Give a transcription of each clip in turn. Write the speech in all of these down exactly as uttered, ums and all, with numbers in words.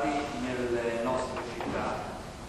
risultati nelle nostre città.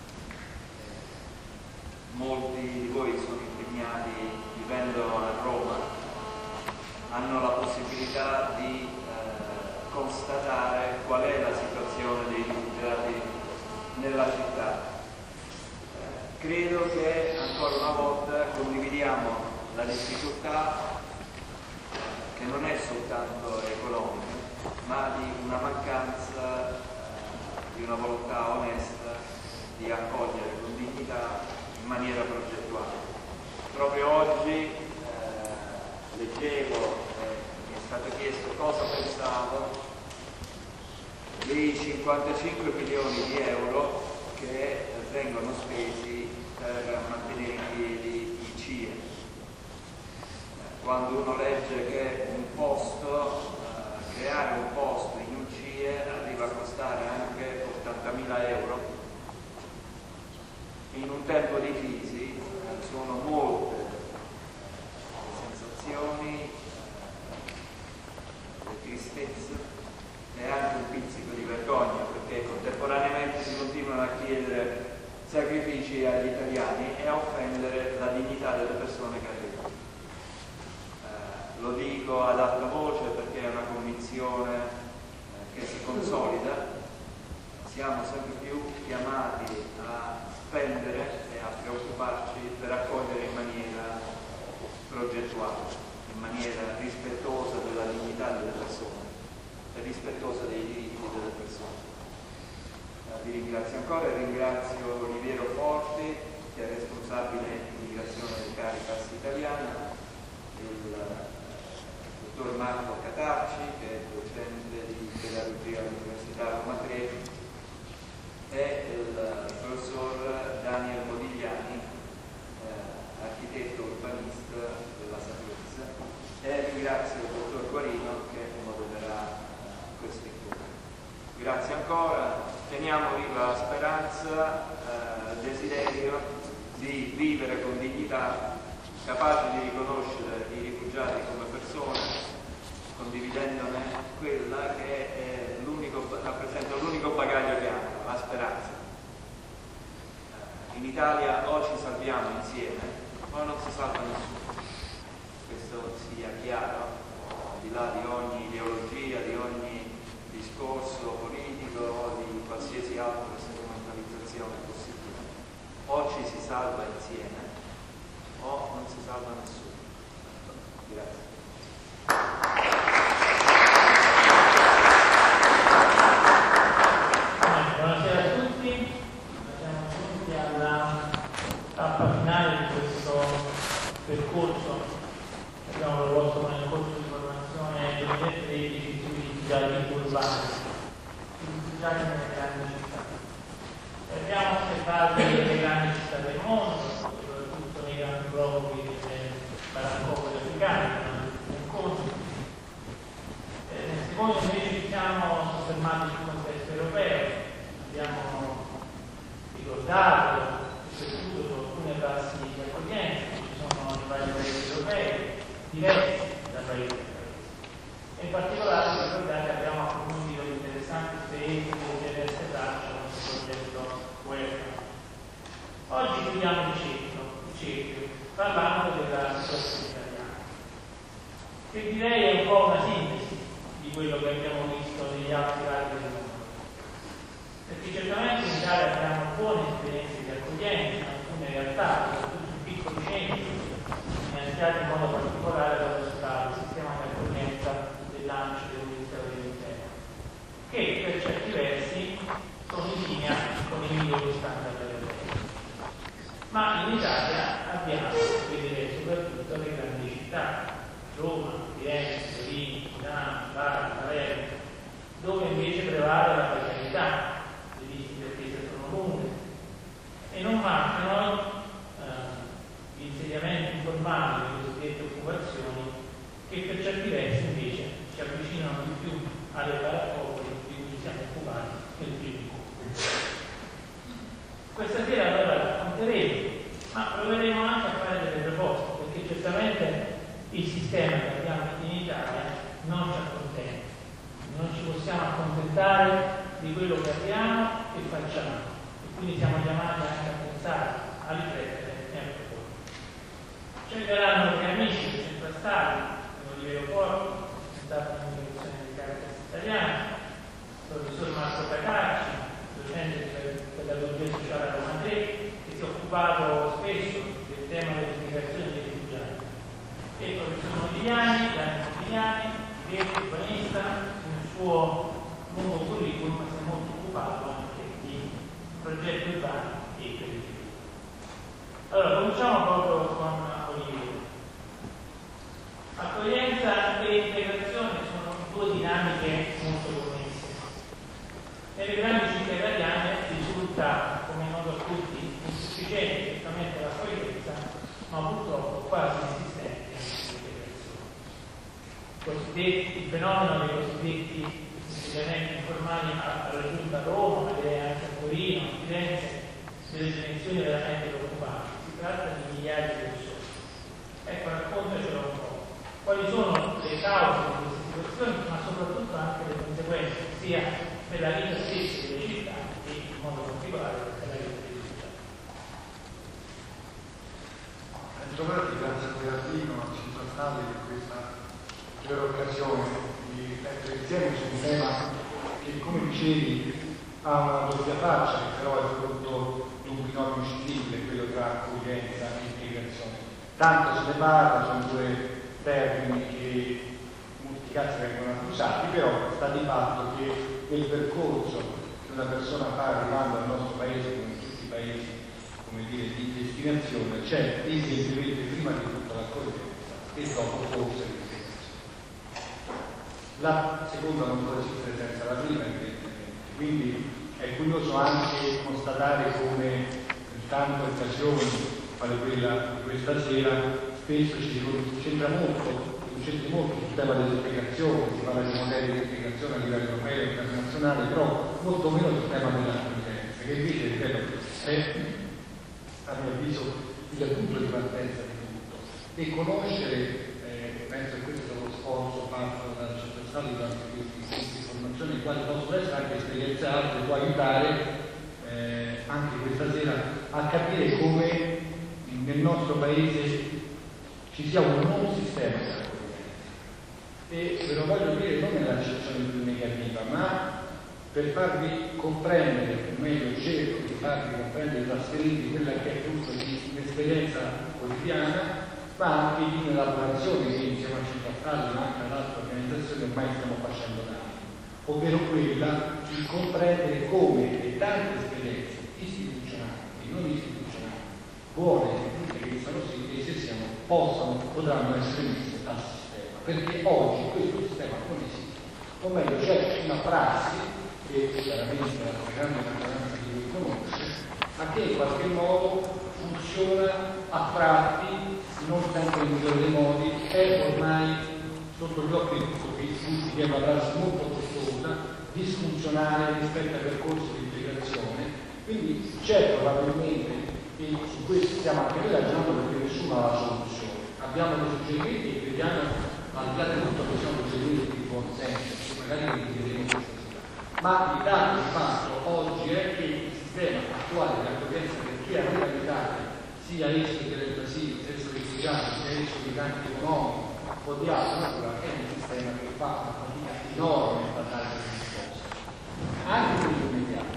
Molti di voi sono impegnati vivendo a Roma, hanno la possibilità di eh, constatare qual è la situazione dei rifugiati nella città. Eh, credo che ancora una volta condividiamo la difficoltà che non è soltanto economica, ma di una mancanza, eh, di una volontà onesta di accogliere con dignità in maniera progettuale. Proprio oggi eh, leggevo, eh, mi è stato chiesto cosa pensavo dei cinquantacinque milioni di euro che vengono spesi per mantenere in piedi i C I E. Quando uno legge che un posto, eh, creare un posto in un C I E arriva a costare anche ottantamila euro, in un tempo di crisi eh, sono molte le sensazioni, le tristezze e anche un pizzico di vergogna, perché contemporaneamente si continuano a chiedere sacrifici agli italiani e a offendere la dignità delle persone che arrivano. Eh, lo dico ad alta voce perché è una convinzione eh, che si consolida. Siamo sempre più chiamati a spendere e a preoccuparci per accogliere in maniera progettuale, in maniera rispettosa della dignità delle persone e rispettosa dei diritti delle persone. Eh, vi ringrazio ancora e ringrazio Oliviero Forti, che è responsabile immigrazione di Caritas Italiana, il dottor Marco Catarci, che è docente di pedagogia all'Università Roma tre, e il professor Daniel Modigliani, eh, architetto urbanista della Sapienza, e ringrazio il dottor Guarino che modererà eh, questo incontro. Grazie ancora, teniamo viva la speranza, eh, il desiderio di vivere con dignità, capaci di riconoscere i rifugiati come persone, condividendone quella che è l'unico, rappresenta l'unico bagaglio che hanno, la speranza. In Italia o ci salviamo insieme o non si salva nessuno. Questo sia chiaro, al di là di ogni ideologia, di ogni discorso politico o di qualsiasi altra strumentalizzazione possibile. O ci si salva insieme o non si salva nessuno. Grazie. Buonasera a tutti, siamo giunti alla tappa finale di questo percorso che abbiamo promosso con il corso di formazione duemilatredici sui rifugiati urbani, sui rifugiati nelle grandi città. E abbiamo osservato le grandi città del mondo, soprattutto nei grandi profughi delle baraccopoli africane, nel corso. Nel secondo invece ci siamo soffermati sul contesto europeo. Abbiamo ricordato e soprattutto su alcune classi di accoglienza che ci sono nei vari paesi europei, diversi da paese a paese. E in particolare, ricordate, abbiamo approfondito l'interessante esperienza delle diverse tracce del nostro progetto Welcome. Oggi chiudiamo il cerchio, il cerchio parlando della situazione italiana, che direi è un po' una sintesi di quello che abbiamo visto negli altri lati del mondo. Perché certamente in Italia abbiamo buone esperienze di accoglienza, alcune realtà, soprattutto in piccoli centri, finanziati in modo particolare dallo Stato, il sistema di accoglienza dell'ANCI e del Ministero dell'Interno, che per certi versi sono in linea con i migliori standard europei. Ma in Italia abbiamo, vedete, soprattutto le grandi città, Roma, Firenze, Torino, Milano, Bari, Palermo, dove invece prevale la precarietà. E non mancano eh, gli insediamenti informali, le cosiddette occupazioni, che per certi versi invece ci avvicinano di più alle baraccopoli di cui ci siamo occupati nel primo incontro. Questa sera allora racconteremo, ma proveremo anche a fare delle proposte, perché certamente il sistema che abbiamo in Italia non ci accontenta. Non ci possiamo accontentare di quello che abbiamo e facciamo, e quindi siamo chiamati anche a pensare, a riflettere e a proporre. Cercheranno gli amici del centro stati, non li vedo fuori, è stata un'introduzione di Caritas Italiana, il professor Marco Catacci, docente di pedagogia sociale a Roma tre, che si è occupato spesso del tema dell'immigrazione dei rifugiati, e il professor Modigliani, Gianni Modigliani, diretto urbanista, nel suo lungo curriculum si è molto occupato anche di progetti urbani e periferie. Allora, cominciamo proprio con Oliviero. Accoglienza e integrazione sono due dinamiche molto connesse. Nelle grandi città italiane risulta, come è noto a tutti, insufficiente certamente l'accoglienza, ma purtroppo quasi inesistente l'integrazione. Il fenomeno dei cosiddetti insediamenti informali ha raggiunto a Roma, ma anche a Torino, a Firenze, delle dimensioni veramente preoccupanti. Si tratta di migliaia di persone. Ecco, raccontacelo un po'. Quali sono le cause di queste situazioni, ma soprattutto anche le conseguenze, sia per la vita stessa delle città e in modo particolare per la vita dei cittadini. Bentrovati, grazie a Berardino, a Centro Stati per questa breve occasione di riflettere insieme su un tema che, come dicevi, ha una doppia faccia, che però è frutto di un binomio scindibile, quello tra accoglienza e integrazione. Tanto se ne parla, sono due termini che in molti casi vengono accusati, però sta di fatto che nel percorso che una persona fa arrivando al nostro paese, come in tutti i paesi, come dire, di destinazione, c'è evidentemente prima di tutto l'accoglienza e dopo forse l'integrazione. La seconda non può esistere senza la prima, evidentemente. Quindi è curioso anche constatare come in tante occasioni, quale quella di questa sera, spesso ci si concentra molto, si concentra molto sul tema dell'integrazione, si parla di modelli di integrazione a livello europeo e internazionale, però molto meno sul tema dell'accoglienza, che invece ripeto, è a mio avviso il punto di partenza di tutto. E conoscere, eh, penso che questo sia lo sforzo fatto dal Centro Stati durante questi corsi di formazione, i quali possono essere anche esperienze altre, può aiutare eh, anche questa sera a capire come nel nostro paese ci sia un nuovo sistema di accoglienza. E ve lo voglio dire non nell'accezione più negativa, ma per farvi comprendere, o meglio cerco di farvi comprendere e trasferirvi quella che è frutto di un'esperienza quotidiana, ma anche di un'elaborazione che insieme a Centro Stati ma anche ad altre organizzazioni ormai stiamo facendo da anni, ovvero quella di comprendere come le tante esperienze istituzionali e non istituzionali, buone e tutte che sono se siano, possano, potranno essere messe al sistema, perché oggi questo sistema non esiste, o meglio c'è una prassi che chiaramente la grande maggioranza di voi conosce, ma che in qualche modo funziona a tratti, non sempre in migliore dei modi, è ormai sotto gli occhi di tutti che è una prassi molto costosa, disfunzionale rispetto ai percorsi di integrazione, quindi c'è probabilmente, e su questo stiamo anche noi ragionando perché nessuno ha la soluzione, abbiamo dei suggerimenti e crediamo, al di là di tutto, che siano suggerimenti di buon senso, che magari li diremo questa sera. Ma il dato di fatto oggi è che il sistema attuale di accoglienza per chi arriva in Italia, sia esso diretto asilo, sia esso rifugiato, sia esso migrante economico o di altra natura, è un sistema che fa una fatica enorme a dare delle risposte, anche per l'immediato.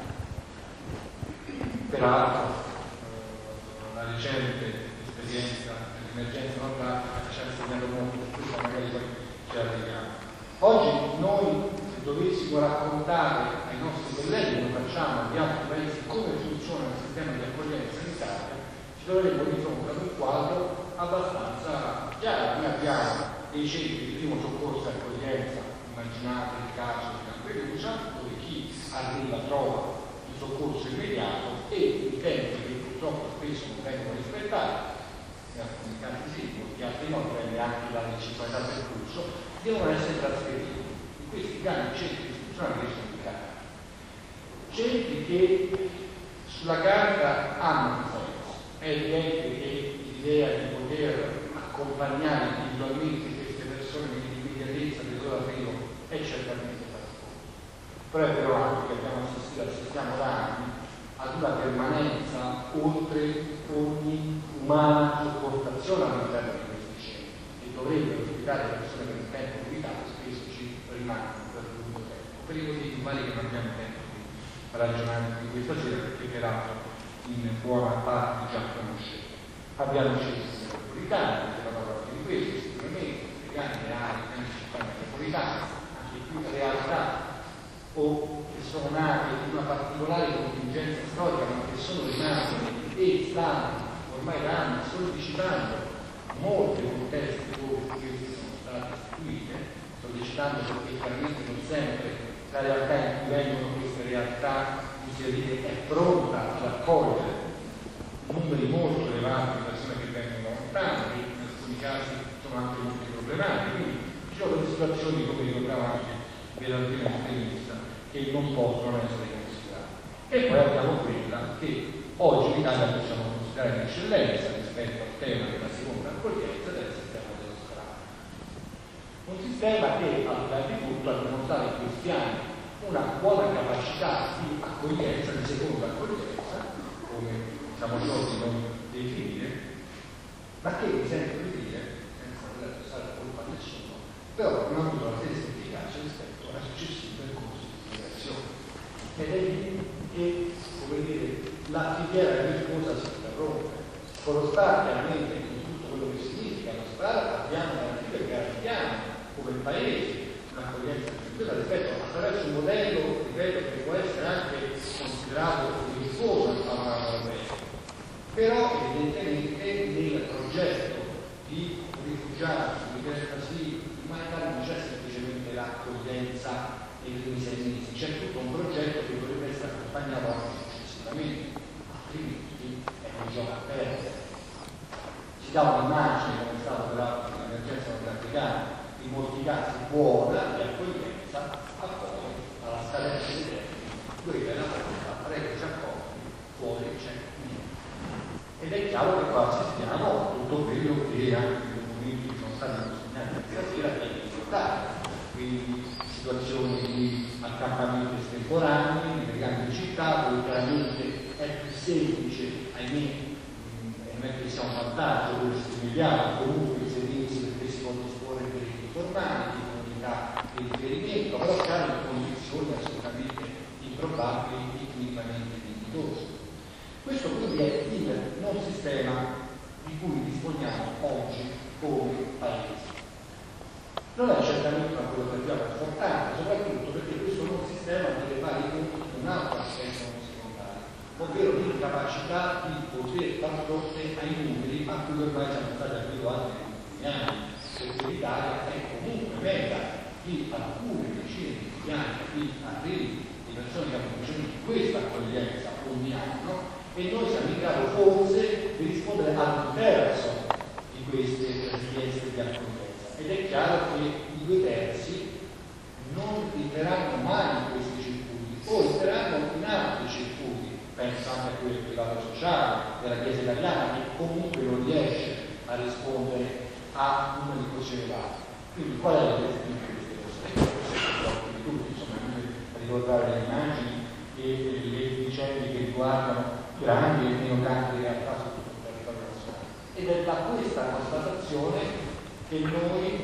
Peraltro, eh, la recente esperienza dell'emergenza nord-africa ci ha insegnato molto, per questo magari poi ci arriviamo. Oggi noi dovessimo raccontare ai nostri colleghi, come facciamo di altri paesi, come funziona il sistema di accoglienza in Italia, ci troveremo di fronte ad un quadro abbastanza chiaro. Noi abbiamo dei centri di primo soccorso e accoglienza, immaginate il caso di Lampedusa, dove chi arriva trova il soccorso immediato e i tempi che purtroppo spesso non vengono rispettati, in alcuni casi sì, in molti altri no, dipende anche dalla necessità del flusso, devono essere trasferiti. Questi grandi centri istituzionali che sono indicati. Centri che sulla carta hanno un senso. È evidente che l'idea di poter accompagnare individualmente queste persone nell'immediatezza del loro arrivo è certamente faticosa. però è vero anche che abbiamo assistito, assistiamo da anni ad una permanenza oltre ogni umana sopportazione all'interno di questi centri, che dovrebbero ospitare persone che nel tempo di vita spesso ci rimangono per lungo tempo, per i motivi vari che non abbiamo tempo di ragionare di questa sera, perché peraltro in buona parte già conoscete. Abbiamo scelto i metropolitani, che parlano anche di questo, sicuramente, le grandi aree, le grandi città metropolitane, anche qui realtà o che sono nate in una particolare contingenza storica, ma che sono rimasti e stanno ormai da anni sollecitando molti contesti dove queste sono state istituite, sollecitando perché chiaramente non sempre la realtà in cui vengono queste realtà è pronta ad accogliere numeri molto elevati di persone che vengono da lontano, che in alcuni casi sono anche molto problematiche, quindi ci sono delle situazioni, come ricordava anche Berardino Estremista, che non possono essere considerate. E poi abbiamo quella che oggi in Italia possiamo considerare in eccellenza rispetto al tema della seconda accoglienza del sistema dello Stato. Un sistema che al di là di tutto ha dimostrato in questi anni una buona capacità di accoglienza, di seconda accoglienza, come siamo soliti non definire, ma che mi sento di dire, senza voler passare colpa a nessuno, però non ha avuto la stessa efficacia rispetto alla successiva corso di migrazione. Ed è lì che, come dire, la filiera virtuosa si interrompe. Con lo Stato, chiaramente, con tutto quello che significa lo Stato, abbiamo garantito e garantiamo come paese un'accoglienza virtuosa rispetto attraverso un modello, ripeto, che può essere anche considerato virtuoso al panorama europeo. Però evidentemente nel progetto di rifugiati, di asili umanitari non c'è semplicemente l'accoglienza nei primi sei mesi, c'è tutto un progetto che dovrebbe essere accompagnato anche successivamente, altrimenti è un gioco a perdere. Si dà un'immagine, come è stato peraltro nell'emergenza nordafricana, in molti casi buona di accoglienza, a poi alla scadenza dei tempi, quella è la volta, prego ci accordi, fuori c'è niente. Ed è chiaro che qua assistiamo a tutto quello che anche i documenti che sono stati consegnati questa sera viene ricordato, quindi situazioni di accampamenti estemporanei nelle grandi città, dove chiaramente è più semplice, ahimè, non è che sia un vantaggio dove si svegliamo, comunque i servizi perché si può disporre per i formali, di comunità di riferimento, però chiaro in condizioni assolutamente improbabili e clinicamente dignitose. Questo quindi è il non sistema di cui disponiamo oggi come Paese. Non è certamente una filosofia confortante, soprattutto perché questo non sistema deve fare in conto di un altro aspetto non secondario, ovvero l'incapacità di poter far fronte ai numeri a cui ormai siamo stati abituati negli ultimi anni, perché l'Italia è comunque meta di alcune decine di migliaia di arrivi di persone che hanno bisogno di questa accoglienza ogni anno, e noi siamo in grado forse di rispondere al terzo di queste richieste di accoglienza. Ed è chiaro che i due terzi non entreranno mai in questi circuiti, o entreranno in altri circuiti, penso anche a quello del privato sociale, della Chiesa italiana, che comunque non riesce a rispondere a numeri così elevati. Quindi qual è la questione di queste cose? Questo è di tutti, insomma, ricordare le immagini e le vicende che riguardano grandi e meno grandi realtà su tutto il territorio nazionale. Ed è da questa constatazione che noi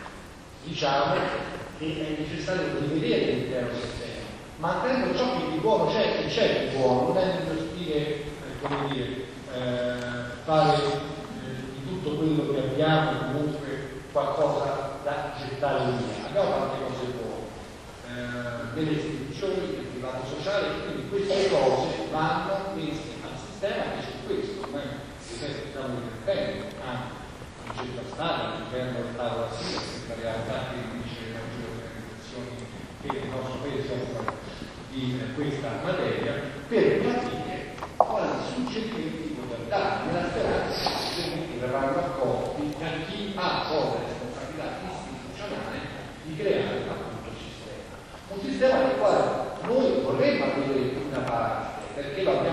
diciamo che è necessario rivedere l'intero sistema, mantenendo ciò che di buono c'è, e c'è di buono, non è nello stile, eh, come dire, eh, fare eh, di tutto quello che abbiamo comunque qualcosa da gettare via. Abbiamo tante cose buone, eh, nelle istituzioni, nel privato sociale, quindi queste cose vanno messe al sistema che su questo ormai stiamo riflettendo anche in certa stata, all'interno del tavolo assise, questa realtà che dice le maggiori organizzazioni che nel nostro paese offrono di eh, questa materia, per capire quali suggerimenti poter dare, nella speranza che i suggerimenti verranno raccolti da chi ha poi la responsabilità istituzionale di creare appunto il sistema. Un sistema nel quale noi vorremmo avere una parte, perché lo abbiamo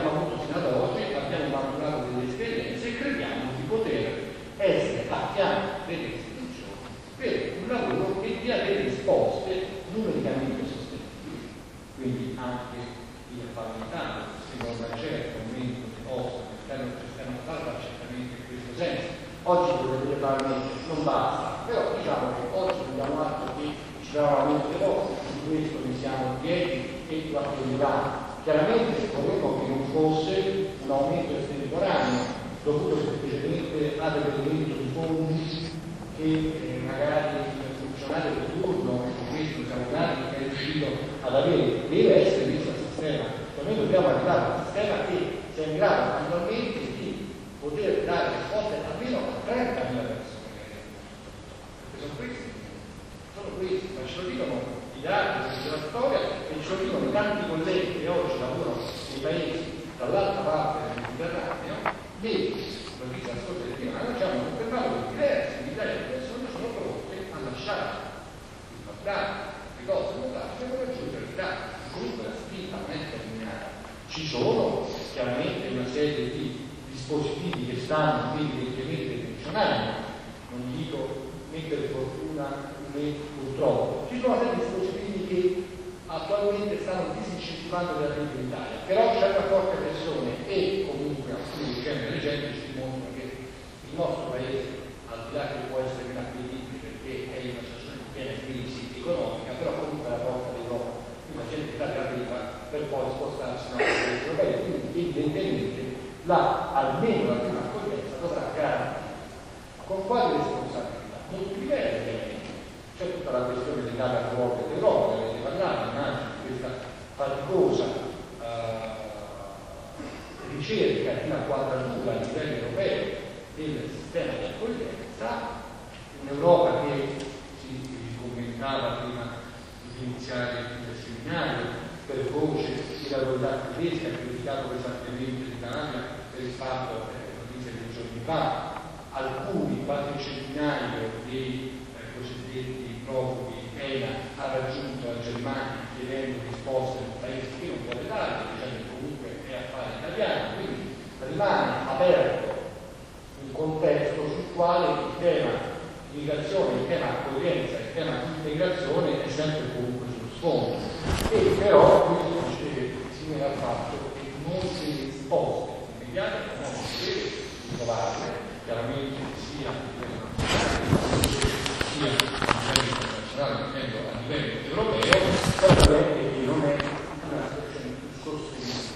con una certa aumento di costo all'interno del sistema statale va certamente in questo senso. Oggi probabilmente non basta, però diciamo che oggi abbiamo atto che ci sarà un aumento dei costi, su questo ne siamo lieti e lo attendiamo. Chiaramente vorremmo che non fosse un aumento estemporaneo dovuto semplicemente ad elemento di fondi che eh, magari il funzionario di turno, e questo siamo grandi che è riuscito ad avere, deve essere messo al sistema. Noi dobbiamo arrivare a un sistema che sia in grado annualmente di poter dare risposte almeno a trentamila persone. Perché sono questi, sono questi, ma ce lo dicono i dati della storia e ce lo dicono tanti colleghi che oggi lavorano nei paesi dall'altra parte del Mediterraneo e lo dice la scorsa settimana ci hanno confermato che diverse migliaia di persone sono pronte a lasciare il Baghdad, le cose montate per raggiungere l'Italia. Comunque la spinta non è terminata. Ci sono chiaramente una serie di dispositivi che stanno evidentemente funzionando, non dico né per fortuna né purtroppo. Ci sono dei dispositivi che attualmente stanno disincentivando l'arrivo in Italia, però c'è una forte pressione e comunque alcuni scemi recenti ci dimostrano che il nostro paese, al di là che può essere inappetibile perché è in una situazione di piena crisi economica, però comunque è la porta d'Europa, quindi la gente che arriva per poi spostarsi in altri paesi europei, quindi evidentemente là almeno la prima accoglienza dovrà garantire. Con quali responsabilità? Molti livelli ovviamente. C'è tutta la questione legata al ruolo dell'Europa, che avete parlato, immagino, di questa faticosa eh, ricerca di una quadratura a livello europeo del sistema di accoglienza, un'Europa che si commentava prima di iniziare il seminario per voce dell'autorità tedesca, ha criticato pesantemente l'Italia per il fatto, eh, notizie dei giorni fa, alcuni, qualche centinaio dei cosiddetti profughi E N A ha raggiunto la Germania chiedendo risposte in un paese che non vuole dare, dicendo che comunque è affare italiano, quindi rimane aperto un contesto sul quale il tema immigrazione, il tema accoglienza, il tema integrazione è sempre comunque sullo sfondo. E però questo dice simile al fatto che molte risposte immediate non si deve trovarle, chiaramente sia a livello nazionale sia a livello internazionale, a livello europeo, certamente che non è una situazione sostenibile.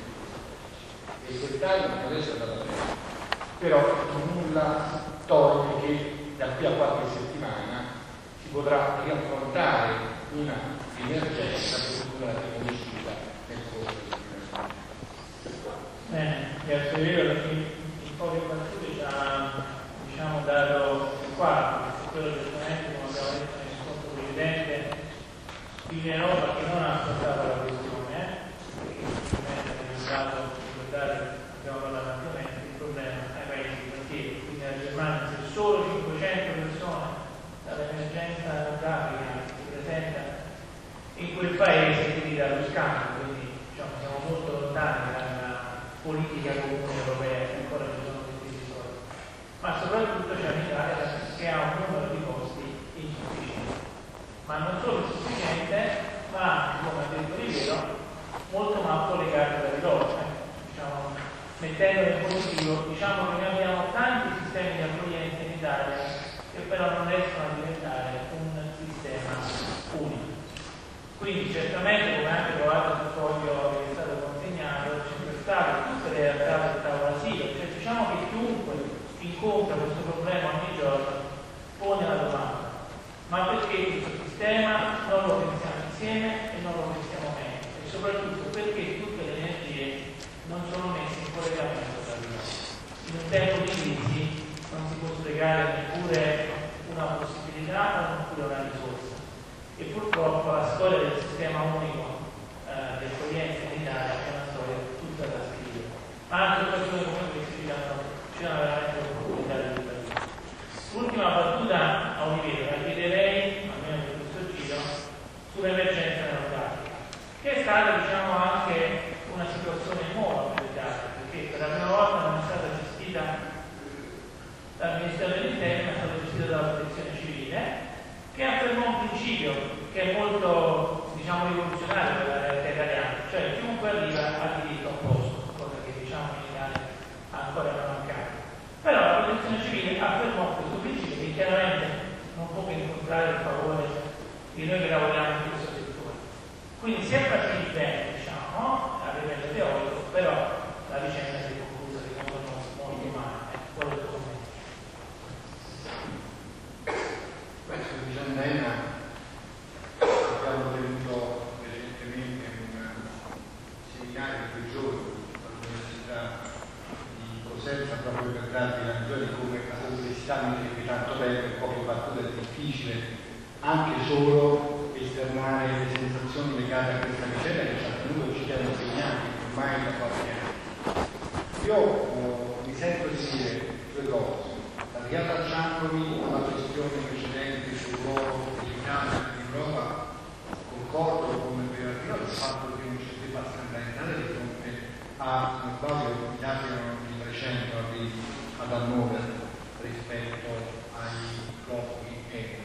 E quest'anno non adesso è andata bene, però nulla toglie che da qui a qualche settimana si potrà riaffrontare una emergenza che la riconosciuta nel corso dell'università. Bene, grazie Vero, perché in poche battute ci ha diciamo, dato il quadro, quello certamente, come abbiamo detto nel scontro precedente, qui in Europa che non ha affrontato la questione, eh? perché sicuramente è stato ricordare, abbiamo parlato ampiamente, il problema ai paesi frontieri, quindi la Germania se solo cinquecento persone dall'emergenza d'Africa si presenta in quel paese, quindi dallo scambio, quindi diciamo, siamo molto lontani dalla politica comune europea, che ancora ci sono questi discorsi, ma soprattutto c'è un'Italia che ha un numero di posti insufficiente, ma non solo insufficiente, ma come ha detto Rivero, molto mappo legato da risorse, diciamo, mettendo nel positivo, diciamo che noi abbiamo tanti sistemi di accoglienza in Italia che però non riescono a diventare un sistema unico. Quindi certamente, come anche trovato sul foglio che è stato consegnato, ci sono state tutte le realtà del tavolo asilo, cioè diciamo che chiunque incontra questo problema ogni giorno pone la domanda: ma perché questo sistema non lo pensiamo insieme e non lo pensiamo meglio? E soprattutto perché tutte le energie non sono messe in collegamento tra di loro? In un tempo di crisi non si può spiegare neppure una possibilità oppure una risorsa. E purtroppo la storia del sistema unico eh, di accoglienza in Italia è una storia tutta da scrivere. Ma anche persone come queste ci danno, ci danno veramente l'opportunità di ripartire. L'ultima battuta a Olivero la chiederei, almeno per questo giro, sull'emergenza Nord Africa, che è stata diciamo anche una situazione nuova per l'Italia, perché per la prima volta non è stata gestita dal Ministero dell'Interno, è stata gestita dalla Protezione Civile, che affermò un principio che è molto diciamo rivoluzionario per la realtà italiana, cioè chiunque arriva ha diritto a posto, grandi ragioni come la complessità di tanto tempo e poche battute è difficile anche solo esternare le sensazioni legate a questa vicenda che ci ha tenuto ci hanno insegnati ormai da qualche anno. Io eh, mi sento di dire due cose, riallacciandomi alla questione precedente sul ruolo dell'Italia dell'Europa, concordo con Bernardino sul fatto che non ci debba scandalizzare di fronte a, se non sbaglio, gli dati erano di trecento ad Hannover rispetto ai blocchi e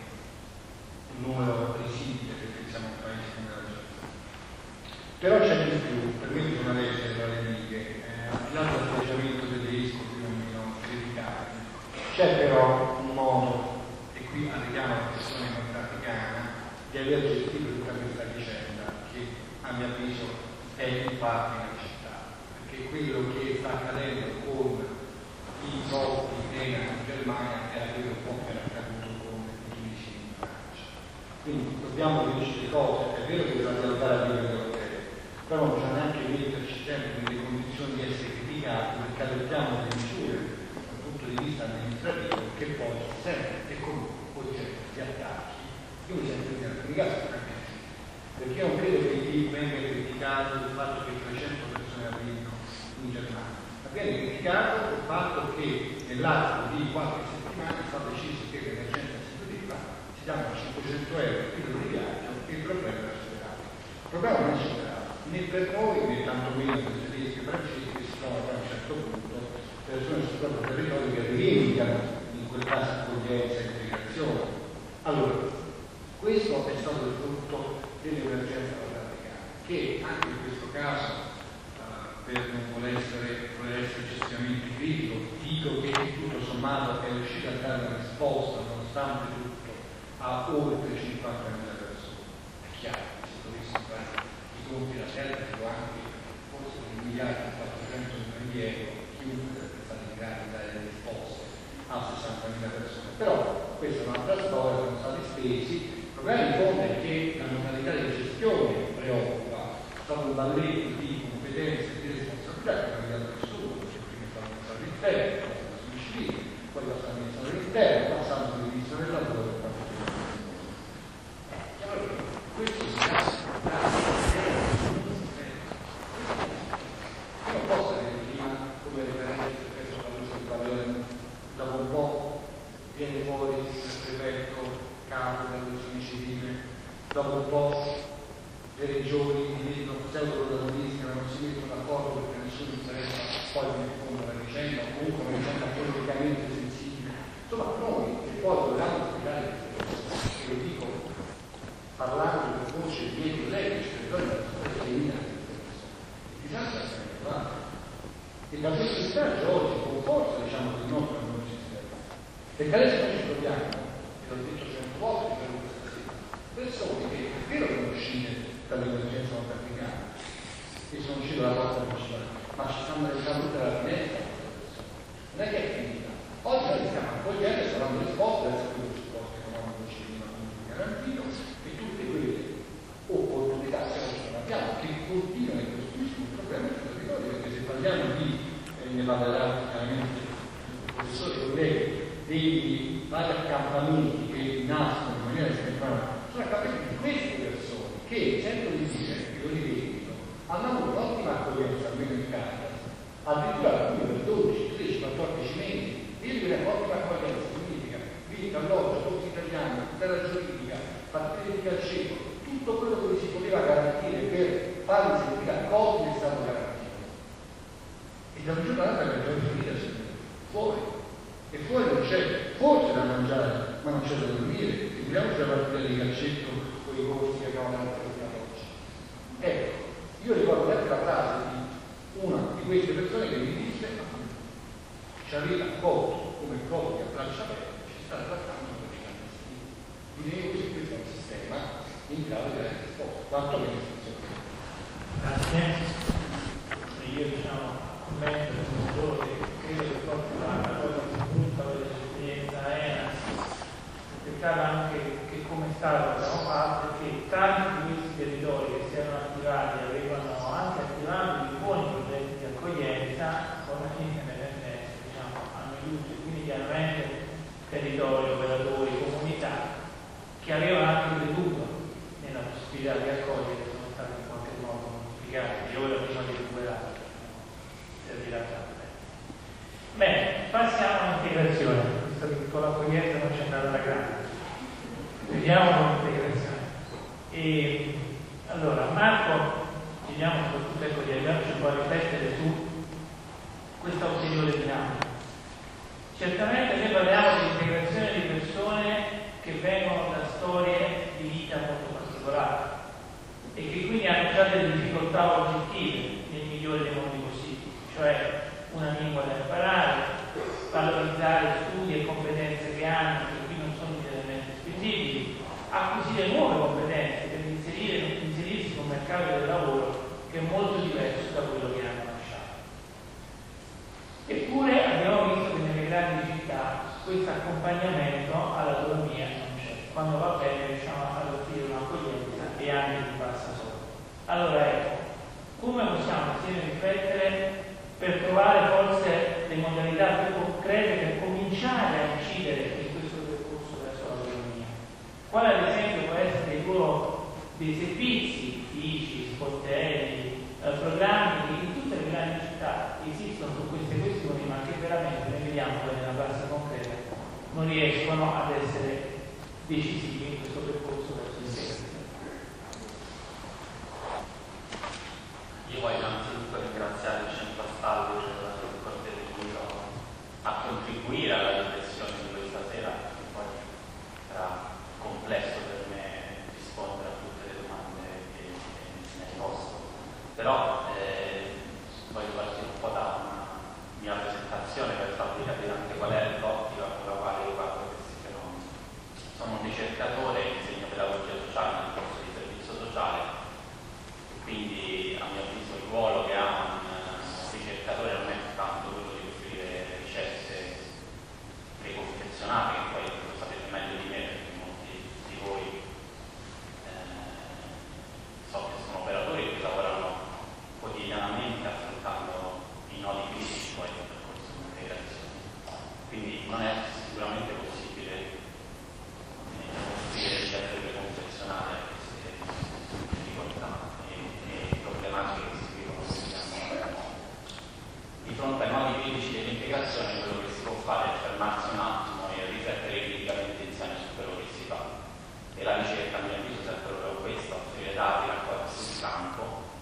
un numero risibile perché siamo un paese come la Germania. Però c'è di più, per me bisogna leggere tra le righe, eh, al di là dell'atteggiamento tedesco che non mi ho criticato, c'è però un modo, e qui arriviamo alla questione nordafricana, di aver gestito tutta questa vicenda che a mio avviso è in parte inaccettabile, perché quello che sta accadendo con i blocchi in Germania era quello un po' che era accaduto con i tunisi in Francia. Quindi dobbiamo dirci le cose, è vero che bisogna andare a livello europeo, però non bisogna neanche metterci sempre nelle condizioni di essere criticati perché adottiamo delle misure dal punto di vista amministrativo che poi sempre e comunque oggetto di attacchi. Io mi sento in alcuni casi perché io non credo che qui venga criticato il fatto che trecento persone arrivino in Germania, ma viene criticato il fatto che nell'arco di qualche settimana è stato deciso che l'emergenza si chiudeva, si danno cinquecento euro il titolo di viaggio e il problema è superato. Il problema non è superato né per noi né tantomeno per i tedeschi e francesi che si trovano a un certo punto persone sul proprio territorio che rivendicano in quel caso accoglienza e integrazione. Allora, questo è stato il frutto dell'emergenza nordafricana, che anche in questo caso, uh, per non voler essere, voler essere eccessivamente critico, dico che tutto sommato è riuscito a dare una risposta, nonostante tutto, a oltre cinquantamila persone. È chiaro che se dovessimo fare i conti da terra, dico anche forse un miliardo e quattrocento milioni di euro, chiunque sarebbe stato in grado di dare le risposte a sessantamila persone. Però questa è un'altra storia, sono stati spesi. Il problema di fondo è che la modalità di gestione preoccupa, è stato un balletto di competenze e di responsabilità che non abbiamo nessuno, perché prima è stato ministro dell'interno, poi è stato sui civili, poi è stato ministro dell'interno, passando sul ministro del lavoro e poi allora, questo si dà io non posso avere prima come referente spesso quando si parla dopo un po' viene fuori il prefetto capo della protezione civile, dopo un po' le regioni diventano pseudo-protagonisti ma non si mettono d'accordo perché nessuno interessa poi nel fondo la vicenda o comunque una vicenda politicamente sensibile. Insomma, noi che poi dobbiamo spiegare queste cose, e lo dico parlando con voce di miei colleghi, ci territori della società femminile, il disastro è sempre fatto. E da questo disagio oggi con forza diciamo che il nostro non ci serve. Perché adesso noi ci troviamo, e l'ho detto cento volte per questa sera, persone che è vero che sono uscite dall'emergenza nordafricana e sono uscite dalla porta principale, ma ci stanno restando tutte la finestra. Non è che è finita. Oggi noi stiamo accogliendo e saranno risposte verso quello supporto economico ci veniva garantito e tutte quelle opportunità che oggi non abbiamo, che continuano e costruiscono un problema del territorio, perché se parliamo di, eh, ne parlerà chiaramente il professore colleghi, dei vari accampamenti che nascono in maniera settimanale, sono accampamenti di queste persone che, sento di dire, che lo rivendico, hanno avuto un'ottima accoglienza, almeno in casa, addirittura alcuni per dodici, tredici, quattordici mesi. Dire che una ottima accoglienza significa vita, alloggio, corso italiano, tutela giuridica, partire di calcetto, tutto quello che si poteva garantire per farli sentire accolti è stato garantito. E da un giorno all'altro la ragione di vita è fuori. E fuori non c'è, forse da mangiare, ma non c'è da dormire. Figuriamoci la partita di calcetto con i corsi che abbiamo dato oggi. Ecco, io ricordo anche la frase di una di queste persone che mi disse ci avete accolto come proprio a braccia aperte, ci sta trattando come clandestini. Quindi così questo è un sistema in grado di dare risposta, quanto meno istituzione. Grazie. Io diciamo commento solo che credo che proprio la cosa più brutta dell'esperienza era peccato anche che come Stato abbiamo fatto che tanti di questi territori che si erano attivati avevano anche attivato dei buoni progetti di accoglienza, alla fine hanno della trasparenza. Bene, passiamo all'integrazione, visto che con l'accoglienza non c'è andata la grande. Vediamo con l'integrazione. E allora, Marco, chiediamo soprattutto ecco, di aiutarci un po' a riflettere su questa ulteriore dinamica. Certamente noi parliamo di integrazione di persone che vengono da storie di vita molto particolari e che quindi hanno già delle difficoltà oggettive nel migliore dei modi possibili, cioè una lingua da imparare, valorizzare studi e competenze che hanno, che qui non sono immediatamente spendibili, acquisire nuove competenze per inserire, inserirsi in un mercato del lavoro che è molto diverso da quello che hanno lasciato. Eppure abbiamo visto che nelle grandi città questo accompagnamento all'autonomia non c'è. Quando va bene riusciamo ad offrire un'accoglienza e anche di bassa soglia. Allora ecco, come possiamo insieme riflettere per trovare forse le modalità più concrete per cominciare a incidere in questo percorso verso l'autonomia? Quale ad esempio può essere il ruolo dei servizi, I C I, sportelli, eh, programmi che in tutte le grandi città esistono su queste questioni, ma che veramente ne vediamo poi nella prassi concreta non riescono ad essere decisivi in questo percorso verso l'integrazione. Io voglio innanzitutto ringraziare il Centro Astallo per il cortese invito a contribuire alla riflessione di questa sera, che poi era complesso per me rispondere a tutte le domande che mi hai posto. Però eh, voglio partire un po' da una mia presentazione per farvi capire anche qual è l'ottica con la quale io guardo questi fenomeni. Sono un ricercatore, insegno pedagogia sociale nel corso di servizio sociale, quindi a mio avviso il ruolo che ha un ricercatore non è tanto quello di offrire ricette preconfezionate, che poi lo sapete meglio di me perché molti di voi eh, so che sono operatori che lavorano quotidianamente affrontando i nodi critici poi del percorso di integrazione. Quindi non è sicuramente possibile offrire ricette preconfezionate a queste difficoltà e, e problematiche che si vivono quotidianamente. Di fronte ai nodi critici dell'integrazione quello che si può fare è fermarsi un attimo e riflettere criticamente insieme su quello che si fa. E la ricerca, a mio avviso, serve proprio questo, offrire dati raccolti sul campo,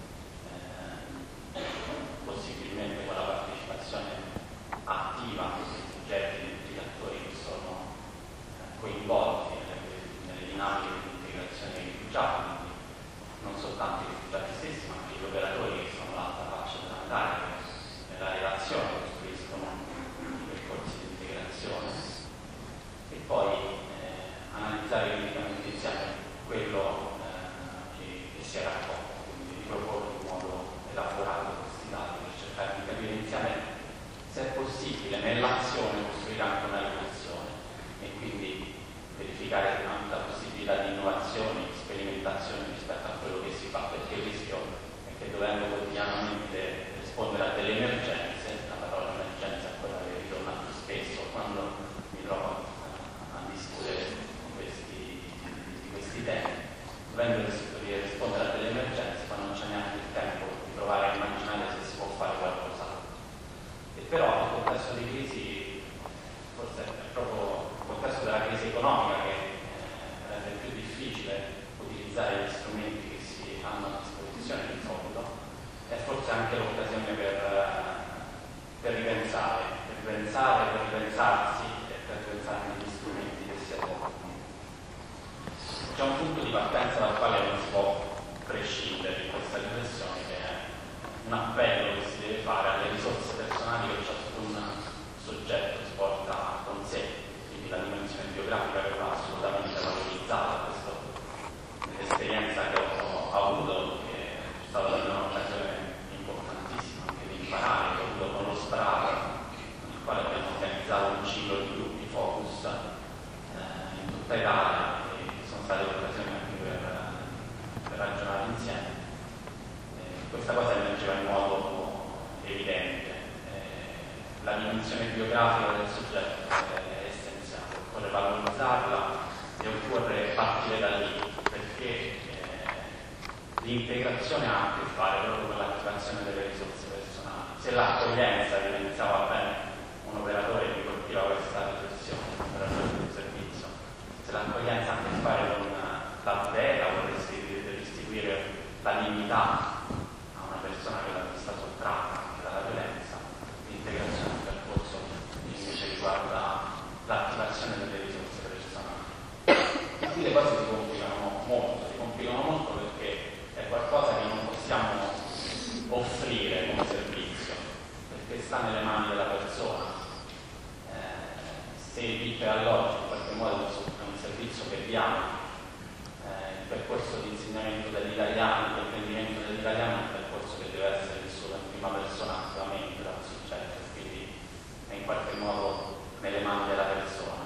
eh, possibilmente con la partecipazione attiva dei soggetti, di tutti gli attori che sono eh, coinvolti nelle, nelle dinamiche di integrazione dei rifugiati, quindi non soltanto i rifugiati stessi, ma anche gli operatori che sono l'altra faccia della medaglia, che nella relazione costruiscono i percorsi di integrazione. E poi eh, analizzare criticamente insieme quello eh, che, che si è raccolto, quindi riproporre in modo elaborato questi dati per cercare di capire insieme se è possibile nell'azione costruire anche una riflessione e quindi verificare la possibilità di innovazione, di sperimentazione rispetto a quello che si fa, perché il rischio è che dovendo quotidianamente rispondere a delle emergenze, la parola emergenza è quella che ritorna più spesso quando mi trovo a discutere di questi, di questi temi, dovendo rispondere a delle emergenze ma non c'è neanche il tempo di provare a immaginare se si può fare qualcos'altro. E però nel contesto di crisi, forse è proprio il contesto della crisi economica che eh, rende più difficile utilizzare gli strumenti che si hanno a disposizione di fondo, è forse anche l'occasione per, per ripensare, per ripensare, per ripensarsi e per ripensare negli strumenti che si adottano. C'è un punto di partenza dal quale non si può prescindere in questa riflessione, che è un appello che si deve fare alle risorse personali che ciascun soggetto si porta con sé, quindi la dimensione biografica che va assolutamente valorizzata. Questo nell'esperienza che ho, ho avuto, che è stata per me un'occasione importantissima anche di imparare, che ho avuto con lo Sprava, con il quale abbiamo organizzato un ciclo di gruppi focus eh, in tutta Italia, e sono state occasioni anche per, per ragionare insieme. Eh, questa cosa emergeva in modo evidente. Eh, la dimensione biografica del soggetto è essenziale, occorre valorizzarla e occorre partire da lì, perché eh, l'integrazione ha a che fare proprio con l'attivazione delle risorse personali. se l'accoglienza evidenziava bene un operatore che colpiva questa riflessione, un operatore di servizio, se l'accoglienza ha a che fare con la tutela, vuole restituire la dignità a una persona che l'ha vista sottratta anche dalla violenza, l'integrazione del percorso invece riguarda l'attivazione delle risorse personali. Qui le cose si complicano molto, si complicano molto perché è qualcosa che non possiamo offrire come servizio, perché sta nelle mani della persona. Eh, se il vitto e alloggio in qualche modo è un servizio che diamo, eh, il percorso di insegnamento dell'italiano, di apprendimento dell'italiano è un percorso che deve essere vissuto in prima persona attivamente dal soggetto, quindi è in qualche modo nelle mani della persona.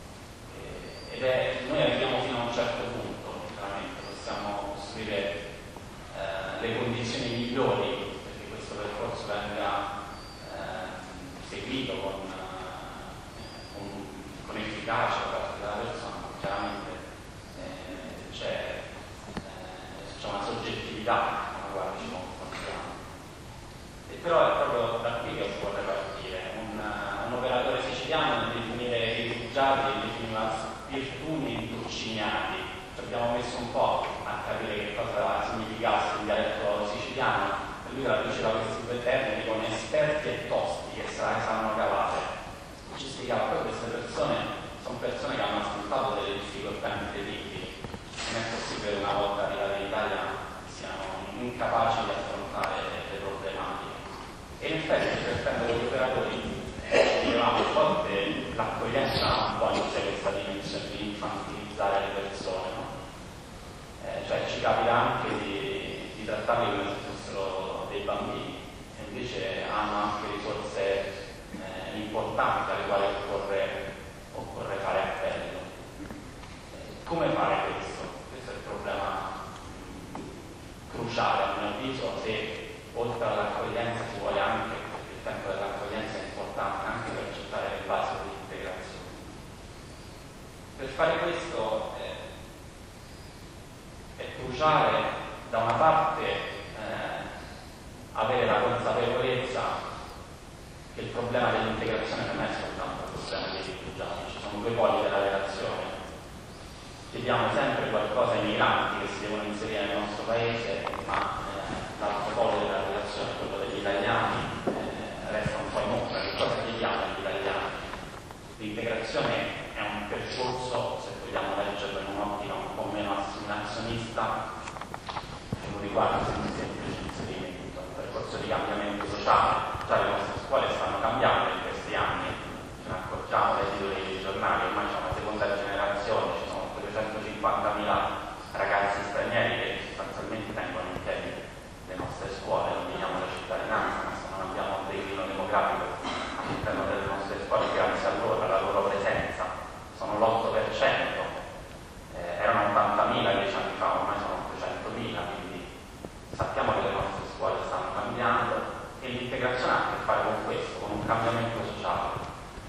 Eh, ed è, noi arriviamo fino a un certo punto, chiaramente, possiamo costruire eh, le condizioni migliori perché questo percorso venga eh, seguito con, eh, con, con efficacia da parte della persona, chiaramente eh, c'è, eh, c'è una soggettività con la quale ci confrontiamo. E però è proprio da qui che vorrei partire. Un, un operatore siciliano nel definire i rifugiati definiva virtuni dulcinati. Ci abbiamo messo un po' a capire che cosa significasse in dialetto siciliano. Lui traduceva questi due termini con esperti e tosti che se la sanno cavare. Ci spiegava poi queste persone sono persone che hanno affrontato delle difficoltà incredibili. Non è possibile una volta arrivati in Italia siano incapaci di affrontare le problematiche. E in effetti cercando con gli operatori eh, dicevamo a volte l'accoglienza un po' in sé questa dimensione di infantilizzare le persone, no? Eh, cioè ci capita anche di, di trattarli come se fossero dei bambini e invece hanno anche risorse eh, importanti alle quali occorre, occorre fare appello. Eh, come fare questo? Questo è il problema cruciale a mio avviso, se oltre all'accoglienza si vuole anche, perché il tempo dell'accoglienza è importante anche per accettare le basi dell'integrazione. Per fare questo eh, è cruciale da una parte eh, avere la consapevolezza che il problema dell'integrazione non è soltanto il problema dei rifugiati, ci sono due poli della relazione. Chiediamo sempre qualcosa ai migranti che si devono inserire nel nostro paese, ma eh, l'altro polo della relazione, quello degli italiani, eh, resta un po' in ombra. Che cosa chiediamo agli italiani? L'integrazione è un percorso, se vogliamo leggerlo in un'ottica un po' meno assimilazionista, che non riguarda semplicemente l'inserimento, è un percorso di cambiamento sociale. Già le nostre scuole stanno cambiando in questi anni, ce ne accorgiamo dai titoli dei giornali, ormai c'è una seconda generazione, ci sono duecentocinquantamila ragazzi stranieri che sostanzialmente tengono in piedi le nostre scuole, non vediamo la cittadinanza, ma se non abbiamo un declino demografico all'interno delle nostre scuole, grazie a loro, alla loro presenza, sono l'otto per cento, eh, erano ottantamila dieci anni fa, ormai sono ottocentomila, quindi sappiamo che le nostre scuole stanno cambiando e l'integrazione ha a che fare con questo, con un cambiamento sociale.